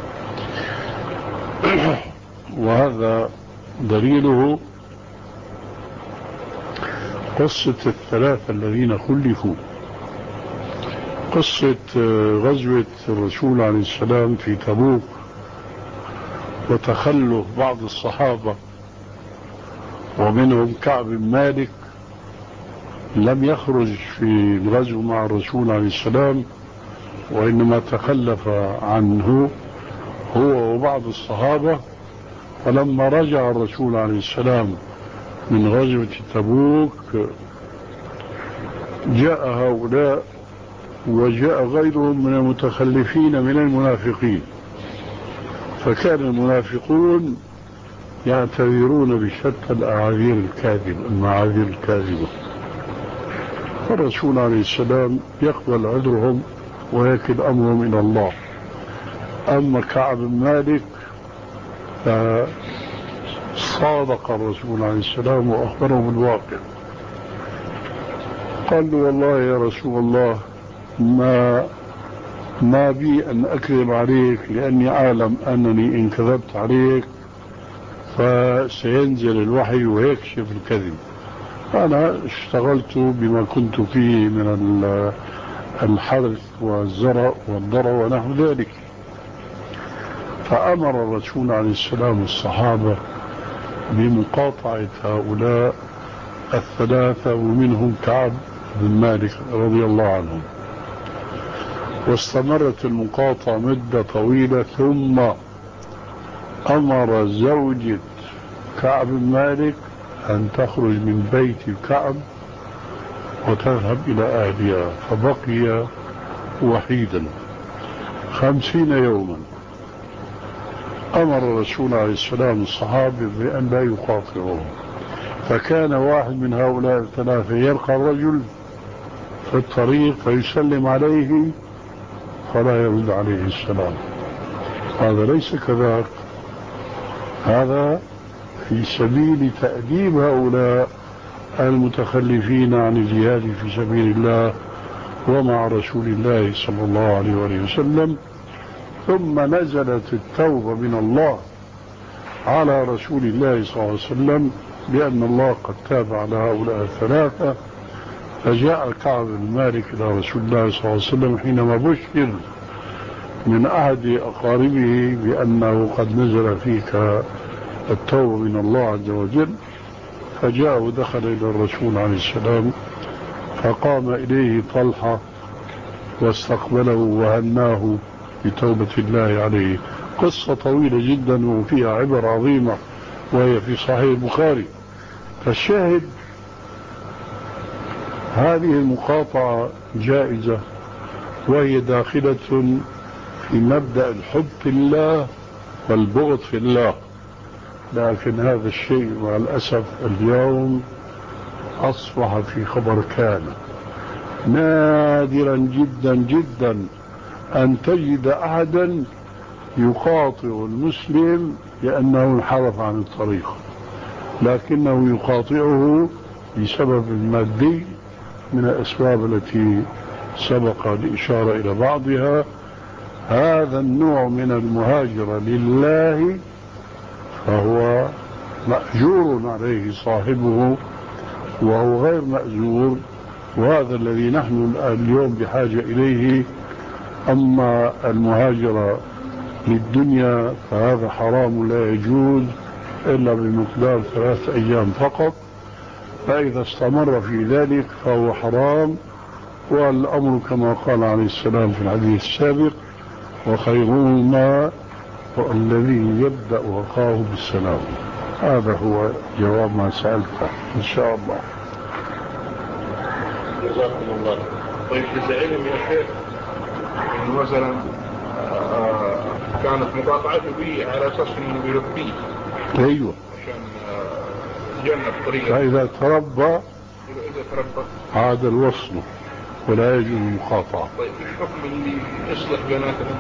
وهذا دليله قصة الثلاثة الذين خلفوا، قصة غزوة الرسول عليه السلام في تبوك وتخلف بعض الصحابة ومنهم كعب بن مالك لم يخرج في الغزو مع الرسول عليه السلام وإنما تخلف عنه هو وبعض الصحابة. فلما رجع الرسول عليه السلام من غزوة تبوك جاء هؤلاء وجاء غيرهم من المتخلفين من المنافقين، فكان المنافقون يعتذرون بشتى الأعاذير الكاذبة المعاذير الكاذبة، فالرسول عليه السلام يقبل عذرهم ويكل أمرهم إلى الله. أما كعب بن مالك فصادق الرسول عليه السلام وأخبره بالواقع، قال له والله يا رسول الله ما ما بي أن أكذب عليك، لأني أعلم أنني إن كذبت عليك فسينزل الوحي ويكشف الكذب. أنا اشتغلت بما كنت فيه من الحرث والزرع والضرع ونحو ذلك. فأمر الرسول عليه السلام الصحابة بمقاطعة هؤلاء الثلاثة ومنهم كعب بن مالك رضي الله عنهم، واستمرت المقاطعة مدة طويلة، ثم أمر زوجة كعب بن مالك أن تخرج من بيت كعب وتذهب إلى أهلها، فبقي وحيدا خمسين يوما. أمر الرسول عليه السلام الصحابة بأن لا يقاطعوه، فكان واحد من هؤلاء الثلاثة يلقى الرجل في الطريق فيسلم عليه فلا يرد عليه السلام. هذا ليس كذلك، هذا في سبيل تأديب هؤلاء المتخلفين عن الجهاد في سبيل الله ومع رسول الله صلى الله عليه وآله وسلم. ثم نزلت التوبة من الله على رسول الله صلى الله عليه وسلم بأن الله قد تاب على هؤلاء الثلاثة. فجاء كعب بن مالك إلى رسول الله صلى الله عليه وسلم حينما بشر من أحد أقاربه بأنه قد نزل فيك التوبة من الله عز وجل، فجاء ودخل إلى الرسول عليه السلام فقام إليه طلحة واستقبله وهناه بتوبة الله عليه. قصة طويلة جدا وفيها عبر عظيمة وهي في صحيح البخاري. فالشاهد هذه المقاطعة جائزة وهي داخلة في مبدأ الحب في الله والبغض في الله، لكن هذا الشيء مع الأسف اليوم أصبح في خبر كان. نادرا جدا جدا أن تجد أحدا يقاطع المسلم لأنه انحرف عن الطريق، لكنه يقاطعه بسبب مادي من الأسباب التي سبق الإشارة إلى بعضها. هذا النوع من المهاجرة لله فهو مأجور عليه صاحبه وهو غير مأجور، وهذا الذي نحن اليوم بحاجة إليه. أما المهاجرة للدنيا فهذا حرام لا يجوز إلا بمقدار ثلاث أيام فقط، فإذا استمر في ذلك فهو حرام. والأمر كما قال عليه السلام في الحديث السابق: وخيرهما والذي يبدأ وقاه بالسلام. هذا هو جواب ما سألته إن شاء الله. جزاكم الله. طيب إذا علم يا شيخ يعني مثلا آه كانت مقاطعته به على اساس انه بيربيه. ايوه. عشان آه يتجنب طريقه. فاذا تربى اذا تربى عاد الوصل ولا يجوز المقاطعه. طيب الحكم اللي يصلح بيناتهم؟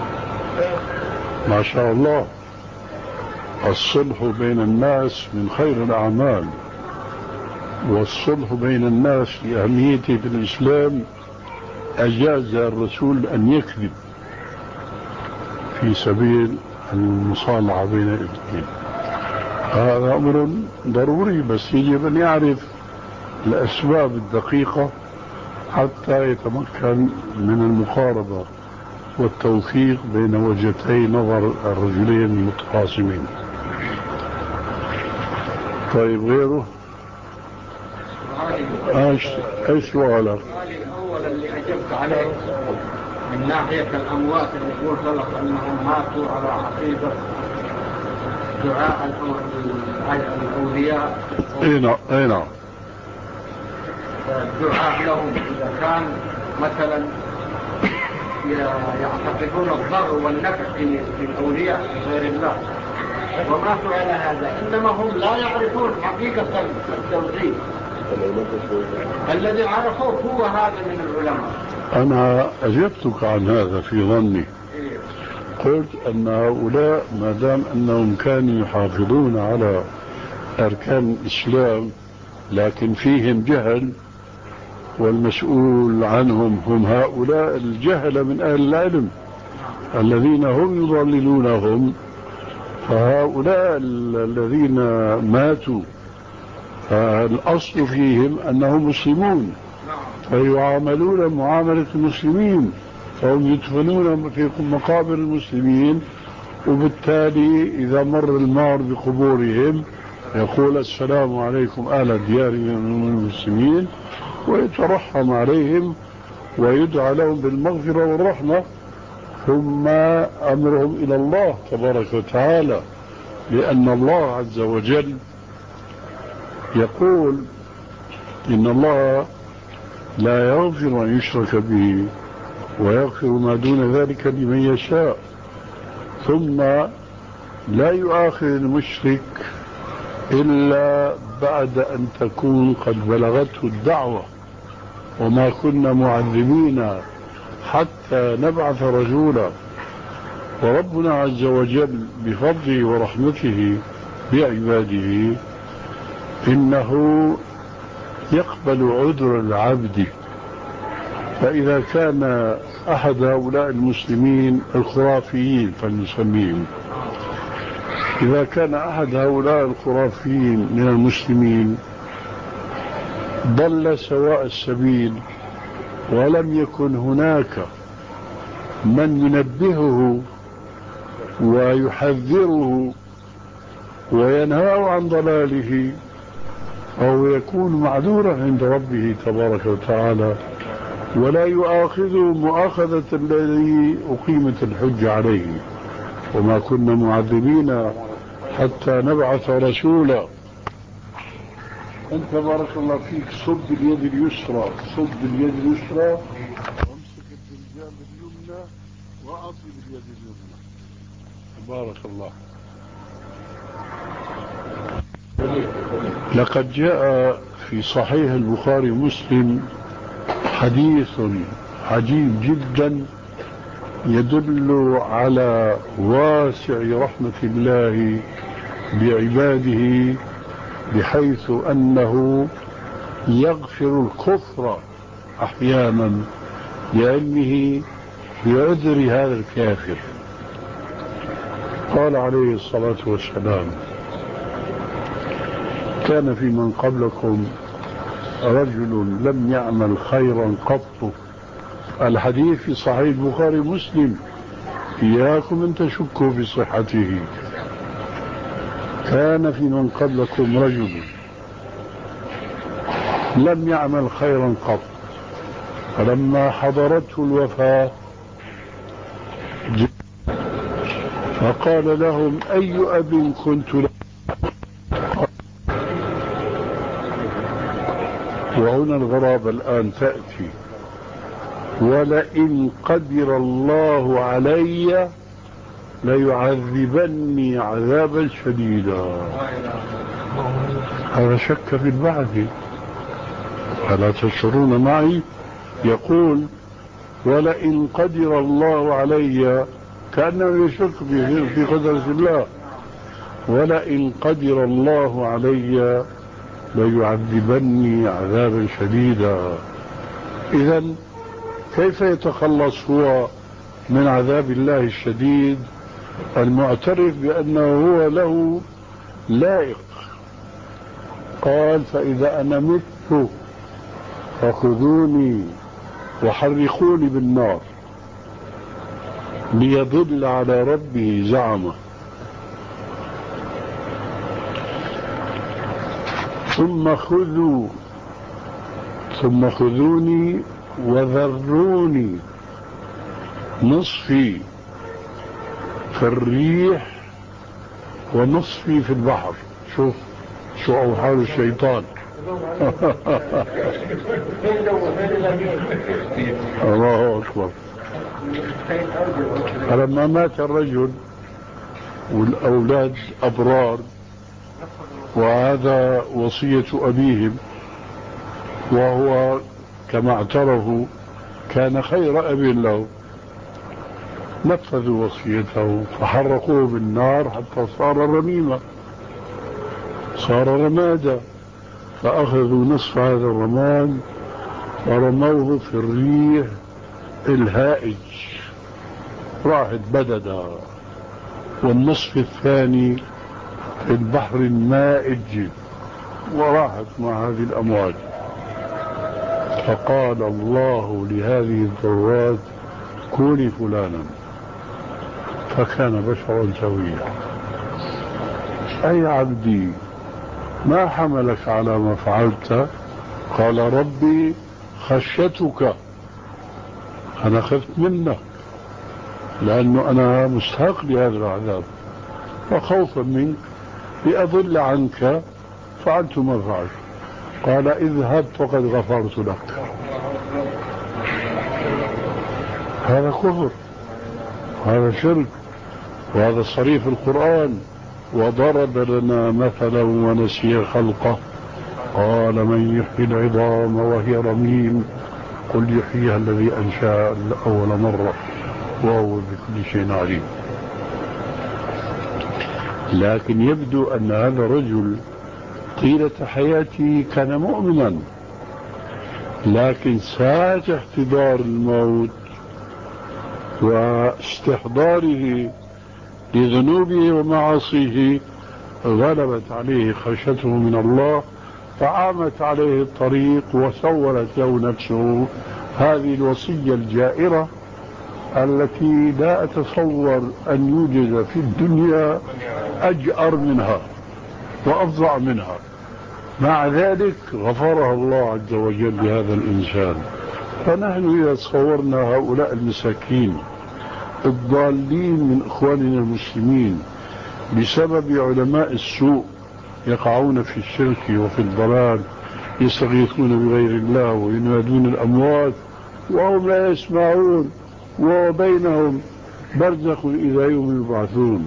ما شاء الله، الصلح بين الناس من خير الأعمال، والصلح بين الناس لأهميته في الإسلام أجاز الرسول أن يكذب في سبيل المصالحة بين الاثنين. هذا أمر ضروري، بس يجب أن يعرف الأسباب الدقيقة حتى يتمكن من المقاربة والتوفيق بين وجهتي نظر الرجلين المتخاصمين. طيب غيره؟ ايش ايش سؤالك؟ سؤالي الاول اللي اجبت عليه من ناحيه الاموات اللي قلت لك انهم ماتوا على عقيده دعاء الاولياء. اي نعم اي نعم. الدعاء لهم اذا كان مثلا يعتقدون الضر والنفع في الاولياء غير الله وماتوا على هذا، انما هم لا يعرفون حقيقه التوحيد الذي عرفوه هو هذا من العلماء. أنا أجبتك عن هذا في ظني. قلت أن هؤلاء ما دام أنهم كانوا يحافظون على أركان الإسلام لكن فيهم جهل، والمسؤول عنهم هم هؤلاء الجهل من أهل العلم الذين هم يضللونهم، فهؤلاء الذين ماتوا فالأصل فيهم أنهم مسلمون فيعاملون معاملة المسلمين، فهم يدفنون في مقابر المسلمين، وبالتالي إذا مر المار بقبورهم يقول السلام عليكم أهل ديار من المسلمين ويترحم عليهم ويدعى لهم بالمغفرة والرحمة، ثم أمرهم إلى الله تبارك وتعالى، لأن الله عز وجل يقول إن الله لا يغفر أن يشرك به ويغفر ما دون ذلك لمن يشاء، ثم لا يؤاخذ المشرك إلا بعد أن تكون قد بلغته الدعوة، وما كنا معذبين حتى نبعث رسولا. وربنا عز وجل بفضله ورحمته بعباده إنه يقبل عذر العبد، فإذا كان أحد هؤلاء المسلمين الخرافيين فلنسميهم، إذا كان أحد هؤلاء الخرافيين من المسلمين ضل سواء السبيل ولم يكن هناك من ينبهه ويحذره وينهاه عن ضلاله، أو يكون معذورا عند ربه تبارك وتعالى ولا يؤاخذه مؤاخذة الذي أقيمت الحج عليه. وما كنا معذبين حتى نبعث رسولا. أنت بارك الله فيك صب اليد اليسرى، صب اليد اليسرى وامسك الفنجان باليمنى وأعطي باليد اليمنى. بارك الله. لقد جاء في صحيح البخاري ومسلم حديث عجيب جدا يدل على واسع رحمة الله بعباده، بحيث أنه يغفر الكفر أحيانا لعلمه بعذر هذا الكافر. قال عليه الصلاة والسلام: كان في من قبلكم رجل لم يعمل خيرا قط. الحديث في صحيح البخاري ومسلم، إياكم أن تشكوا في صحته. كان في من قبلكم رجل لم يعمل خيرا قط، فلما حضرته الوفاة فقال لهم: أي أب كنت له؟ وهنا الغرابة الآن تأتي. ولئن قدر الله علي ليعذبني عذابا شديدا. هذا شك في البعث. ألا تشعرون معي؟ يقول ولئن قدر الله علي، كأنه يشك في قدرة الله. ولئن قدر الله علي ليعذبني عذابا شديدا. إذن كيف يتخلص هو من عذاب الله الشديد المعترف بأنه هو له لائق؟ قال فإذا أنا مت فخذوني وحرقوني بالنار ليضل على ربه زعمه، ثم خذوا ثم خذوني وذروني نصفي في الريح ونصفي في البحر. شوف شو أوحال الشيطان. الله أكبر. فلما مات الرجل والأولاد أبرار، وهذا وصية أبيهم، وهو كما اعترفوا كان خير أب له، نفذوا وصيته فحرقوه بالنار حتى صار رميما، صار رمادا. فأخذوا نصف هذا الرماد ورموه في الريح الهائج، راحت بددا، والنصف الثاني في البحر المائج وراحت مع هذه الأمواج. فقال الله لهذه الذرات كوني فلانا، فكان بشرا سويا. أي عبدي ما حملك على ما فعلت؟ قال ربي خشيتك، أنا خفت منك لأنه أنا مستحق لهذا العذاب، وخوفا منك لأضل عنك فعلت ما فعلت. قال اذهب فقد غفرت لك. هذا كفر، هذا شرك، وهذا صريح القرآن. وضرب لنا مثلا ونسي خلقه قال من يحيي العظام وهي رميم قل يحييها الذي أنشأ أول مرة وهو بكل شيء عليم. لكن يبدو أن هذا الرجل طيلة حياته كان مؤمنا، لكن ساعة احتضار الموت واستحضاره لذنوبه ومعاصيه غلبت عليه خشيته من الله، فعامت عليه الطريق وسولت له نفسه هذه الوصية الجائرة التي لا أتصور أن يوجد في الدنيا أجأر منها وأفظع منها. مع ذلك غفرها الله عز وجل لهذا الإنسان. فنحن إذا تصورنا هؤلاء المساكين الضالين من إخواننا المسلمين بسبب علماء السوء يقعون في الشرك وفي الضلال، يستغيثون بغير الله وينادون الأموات وهم لا يسمعون، وبينهم برزخ إلى يوم يبعثون.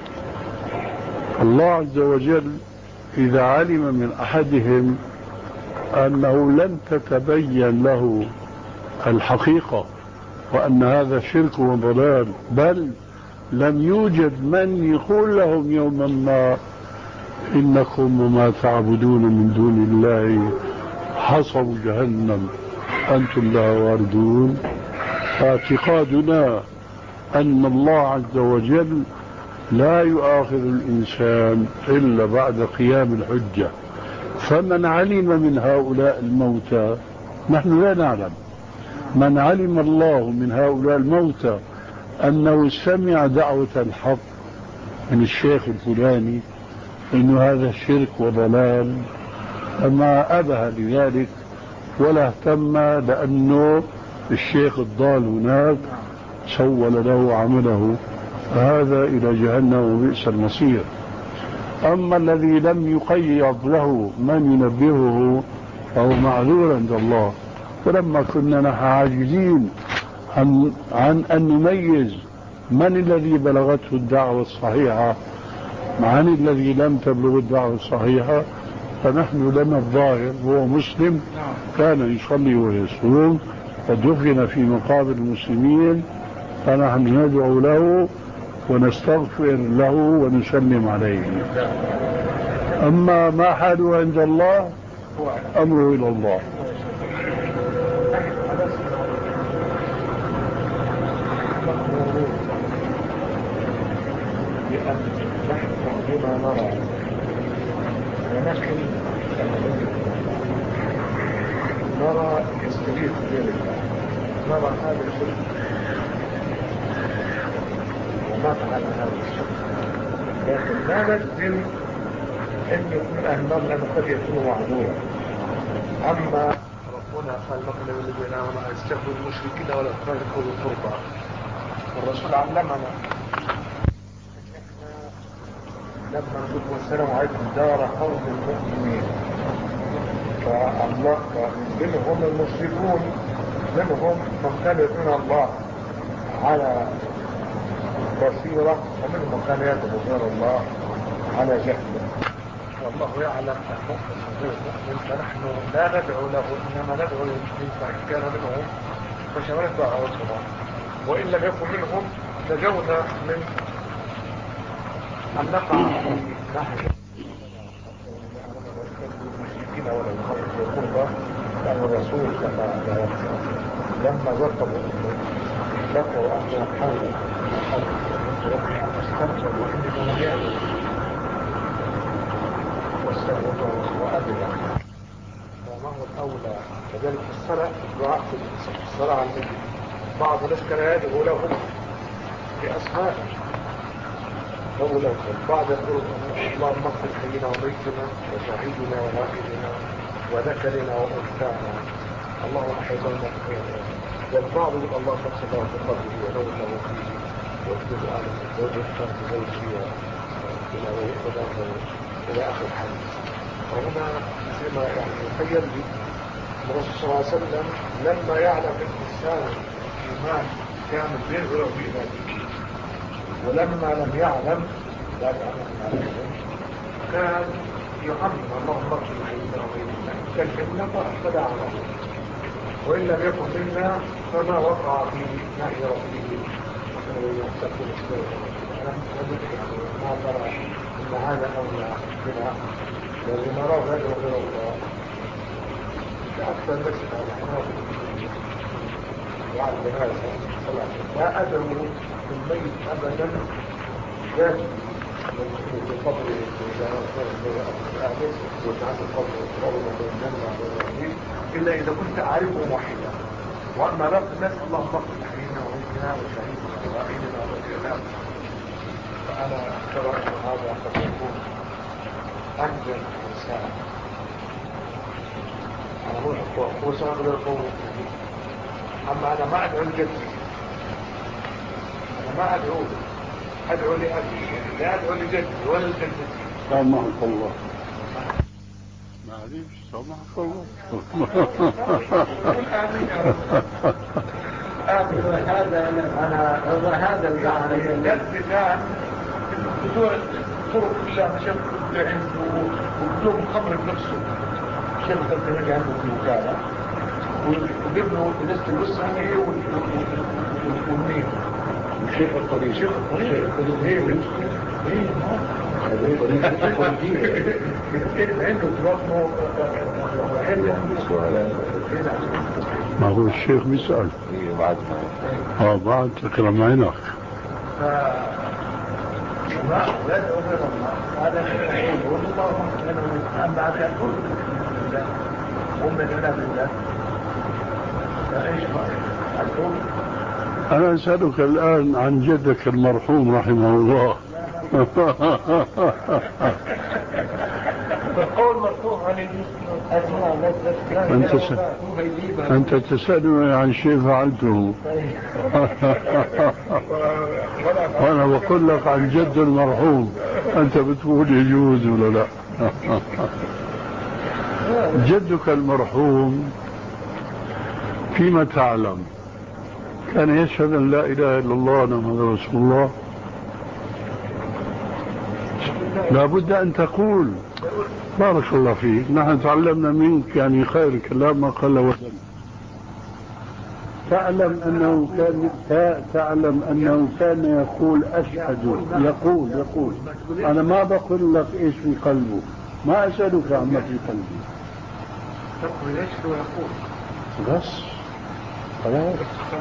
الله عز وجل إذا علم من أحدهم أنه لن تتبين له الحقيقة وأن هذا شرك وضلال، بل لم يوجد من يقول لهم يوما ما إنكم وما تعبدون من دون الله حصب جهنم أنتم لها واردون. فاعتقادنا أن الله عز وجل لا يؤاخذ الإنسان إلا بعد قيام الحجة. فمن علم من هؤلاء الموتى، نحن لا نعلم، من علم الله من هؤلاء الموتى أنه سمع دعوة الحق من الشيخ الفلاني إنه هذا شرك وضلال، أما أبه لذلك ولا اهتم، لأنه الشيخ الضال هناك سول له عمله، هذا إلى جهنم وبئس المصير. أما الذي لم يقيض له من ينبهه فهو معذور عند الله، ولما كنا نحن عاجزين عن, عن أن نميز من الذي بلغته الدعوة الصحيحة عن الذي لم تبلغ الدعوة الصحيحة، فنحن لنا الظاهر هو مسلم كان يصلي ويصوم ودفن في مقابر المسلمين، فنحن ندعو له ونستغفر له ونسلم عليه. أما ما حاله عند الله أمره إلى الله. بما نرى ولكن نرى يستجيب غير الله، نرى هذا الشيء وما فعل هذا الشيء، لكن لا نجزم ان يكون اهل النار لانه قد يكون معذورا. اما ربنا قال مثلا الذين امنوا لا يستغفروا المشركين ولا يتركوا القربى، والرسول علمنا لما نقول والسلام عليكم دار قوم المؤمنين، فالله منهم المشركون، منهم من كان يدعون الله على بصيرة، ومنهم من كان يدعو غير الله على جهل، والله يعلم المؤمن غير المؤمن، فنحن لا ندعو له انما ندعو للمسلمين، فان كان منهم فشملت دعوتهم، وان لم يكن منهم نجونا من أن نقع في نحن المشركين ولا يخرج القربى، لأن الرسول لما ذكروا ذكروا أنه حول ربي أن استغفر وإنه لم يعلم واستغفر وأبدا، فما هو الأولى كذلك في الصلاة الدعاء في الصلاة على النبي. بعض الناس كان يدعو لهم بأسماء أولادهم، بعد يقول اللهم اغفر حينا وميتنا وشهيدنا وغائبنا وذكرنا وأنثانا اللهم احفظنا بخيرنا، والبعض يقول اللهم اغفر له في قبره ونومه وفيه واكتب على الزوج الثاني زوجية إلى آخر الحديث. وهنا كما يعني يخيل لي الرسول صلى الله عليه وسلم لما يعلم الإنسان إيمان كامل يغير في ذلك، ولما لم يعلم لا يعلم كان يعمم اللهم اغفر حينا وميتنا كالجنة فدعا له، وإن لم يكن منا فما وقع في نهي ربه يحسب الإسلام. ما ترى أن هذا أولى بنا الذي نراه غير غير الله أكثر نفسنا نحن وعلى الجنازة لا أدعو في الميت أبدا ذاتي في القبر وجعل القبر والقبر والجنة إلا إذا كنت أعرفه واحدا. وأما باقي الناس اللهم اغفر حينا وميتنا وشهيدنا وغائبنا وذكرنا، فأنا أرى أن هذا قد يكون أنجل الإنسان. أنا مو هو سأقول لكم، أما أنا ما أدعو لجدي، أنا ما أدعو أدعو لأبي، لا أدعو لجدي ولا لجدتي. سامحك الله، معليش سامحك الله. آمين يا رب. آمين. هذا أنا هذا يعني الجد كان بدون الطرق كلها مشاكل عنده وبدون خمر بنفسه. شيخ التنمية عنده في وكالة وجبنه لست الوسعي والنيل. الشيخ الطريق شيخ الطريق هي هي عنده تبطنه ما هو الشيخ بيسأل بعد اه بعد تكرم عينك. ما يدعو غير الله هذا يقول اللهم انا من بعد يقول هم من هنا بالله. فايش رايك؟ أنا أسألك الآن عن جدك المرحوم رحمه الله. القول مرفوع عن أنت س... أنت تسألني عن شيء فعلته. وأنا بقول لك عن جد المرحوم، أنت بتقول يجوز ولا لا؟ جدك المرحوم فيما تعلم كان يشهد أن لا إله إلا الله محمد رسول الله؟ لا بد أن تقول. بارك الله فيك، نحن تعلمنا منك يعني خير الكلام ما قال وزن. تعلم أنه كان تعلم أنه كان يقول أشهد، يقول يقول أنا ما بقول لك إيش في قلبه، ما أسألك عما في قلبي. تقول يشهد ويقول بس خلاص.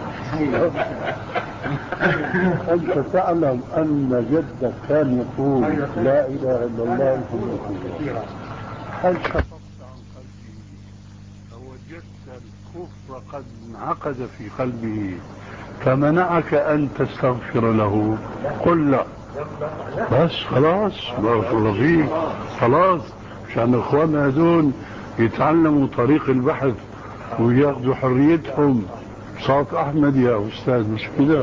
أنت تعلم أن جدك كان يقول لا إله إلا الله محمد رسول الله. هل خففت عن قلبه فوجدت الكفر قد انعقد في قلبه فمنعك أن تستغفر له؟ قل لا. بس خلاص، بارك الله فيك، خلاص. عشان اخواننا هذول يتعلموا طريق البحث وياخذوا حريتهم. صوت أحمد يا أستاذ، مش كده؟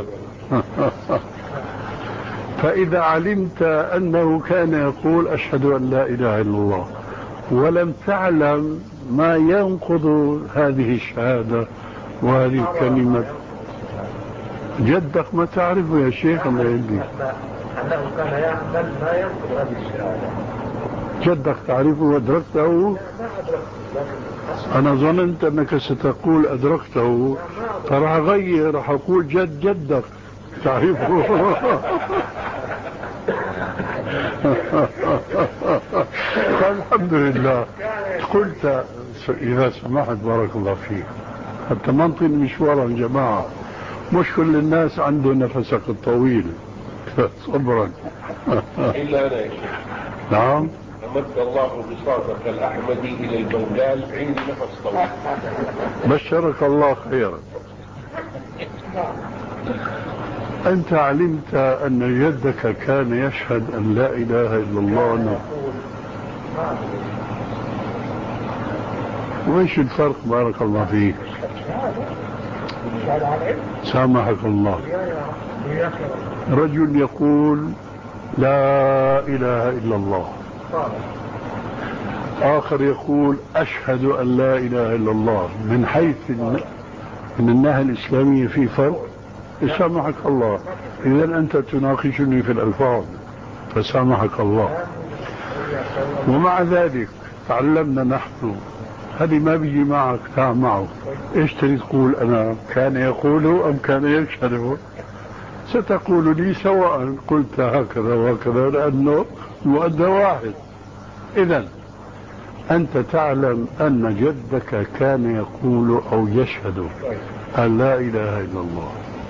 فإذا علمت أنه كان يقول أشهد أن لا إله إلا الله ولم تعلم ما ينقض هذه الشهادة وهذه الكلمة، جدك ما تعرفه يا شيخ الله يهديك. أنه كان يعمل ما ينقض هذه الشهادة. جدك تعرفه وأدركته؟ أنا ظننت أنك ستقول أدركته، فراح أغير، راح أقول جد جدك تعرفه. الحمد لله. قلت إذا سمحت بارك الله فيك، حتى ما نطيل مشوارا جماعة، مش كل الناس عنده نفسك الطويل. صبرا. إلا أنا. نعم. أمد الله بساطك الأحمدي إلى البنغال عندي نفس طويل. بشرك الله خيرا. أنت علمت أن جدك كان يشهد أن لا إله إلا الله، وإيش الفرق بارك الله فيك؟ سامحك الله. رجل يقول لا إله إلا الله، آخر يقول أشهد أن لا إله إلا الله. من حيث من الناحية الإسلامية في فرق؟ سامحك الله. إذا أنت تناقشني في الألفاظ فسامحك الله. ومع ذلك تعلمنا نحن، هذه ما بيجي معك تعال معه. إيش تريد تقول؟ أنا كان يقول أم كان يشهد؟ ستقول لي سواء قلت هكذا وهكذا لأنه المؤدى واحد. إذن أنت تعلم أن جدك كان يقول أو يشهد أن لا إله إلا الله،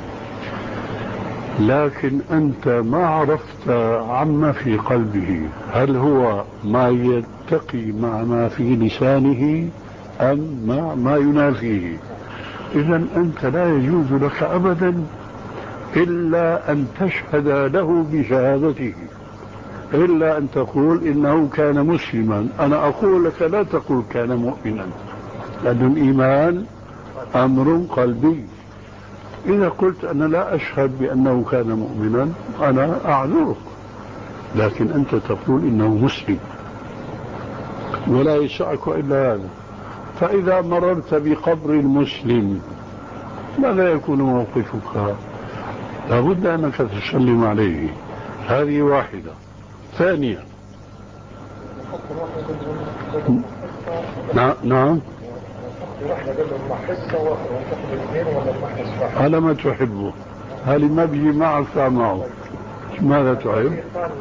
لكن أنت ما عرفت عما في قلبه، هل هو ما يتقي مع ما في لسانه أم مع ما ينافيه. إذن أنت لا يجوز لك أبدا إلا أن تشهد له بشهادته، إلا أن تقول إنه كان مسلما. أنا أقول لك لا تقول كان مؤمنا، لأن الإيمان أمر قلبي. إذا قلت أنا لا أشهد بأنه كان مؤمنا أنا أعذرك، لكن أنت تقول إنه مسلم ولا يسعك إلا هذا. فإذا مررت بقبر المسلم ماذا يكون موقفك؟ لابد أنك تسلم عليه. هذه واحدة. ثانيا، نعم نعم، على ما تحبه. هل ما بيجي معك معه؟ ماذا تحب؟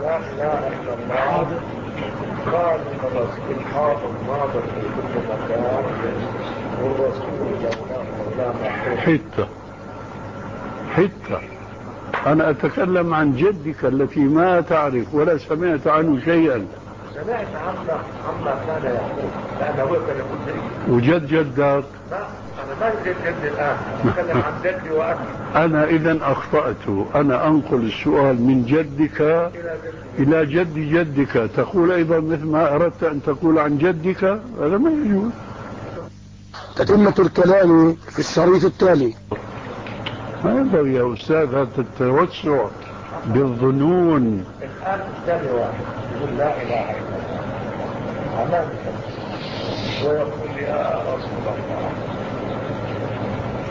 قال الحافظ ناظر في كل مكان والرسول حتى حتى أنا أتكلم عن جدك التي ما تعرف ولا سمعت عنه شيئا. سمعت عما عما كان يقول، لأنه هو كان يقول لي. وجد جدك؟ لا، أنا ما يوجد جدي الآن، أتكلم عن جدي وأبي. أنا إذن أخطأت، أنا أنقل السؤال من جدك إلى جد جدك. تقول أيضا مثل ما أردت أن تقول عن جدك، هذا ما يجوز. تتمة الكلام في الشريط التالي. هذا يا أستاذ هذا التوسع بالظنون. الآن الثاني واحد يقول لا إله إلا الله أمامك ويقول يا رسول الله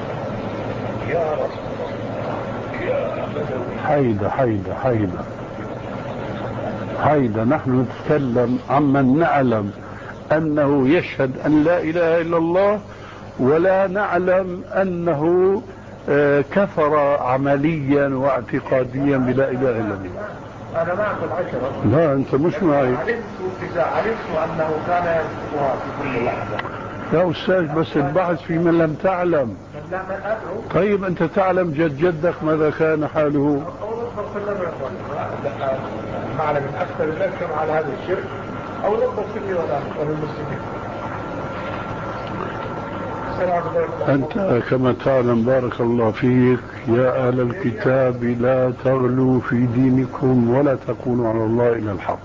يا رسول الله يا بدوي. حيدة حيدة حيدة حيدة، نحن نتكلم عمن نعلم أنه يشهد أن لا إله إلا الله، ولا نعلم أنه كفر عمليا واعتقاديا بلا إله إلا الله. أنا معك العشرة. لا أنت مش معي. علمت إذا علمت أنه كان يذكرها في كل لحظة. يا أستاذ بس البحث في من لم تعلم. طيب أنت تعلم جد جدك ماذا كان حاله؟ المعنى من أكثر الناس كانوا على هذا الشرك أو نقض سني ولا المسلمين. أنت كما تعلم بارك الله فيك يا أهل الكتاب لا تغلوا في دينكم ولا تقولوا على الله إلا الحق.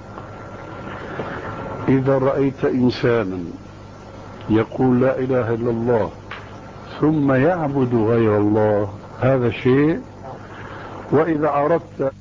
إذا رأيت إنسانا يقول لا إله إلا الله ثم يعبد غير الله هذا شيء، وإذا أردت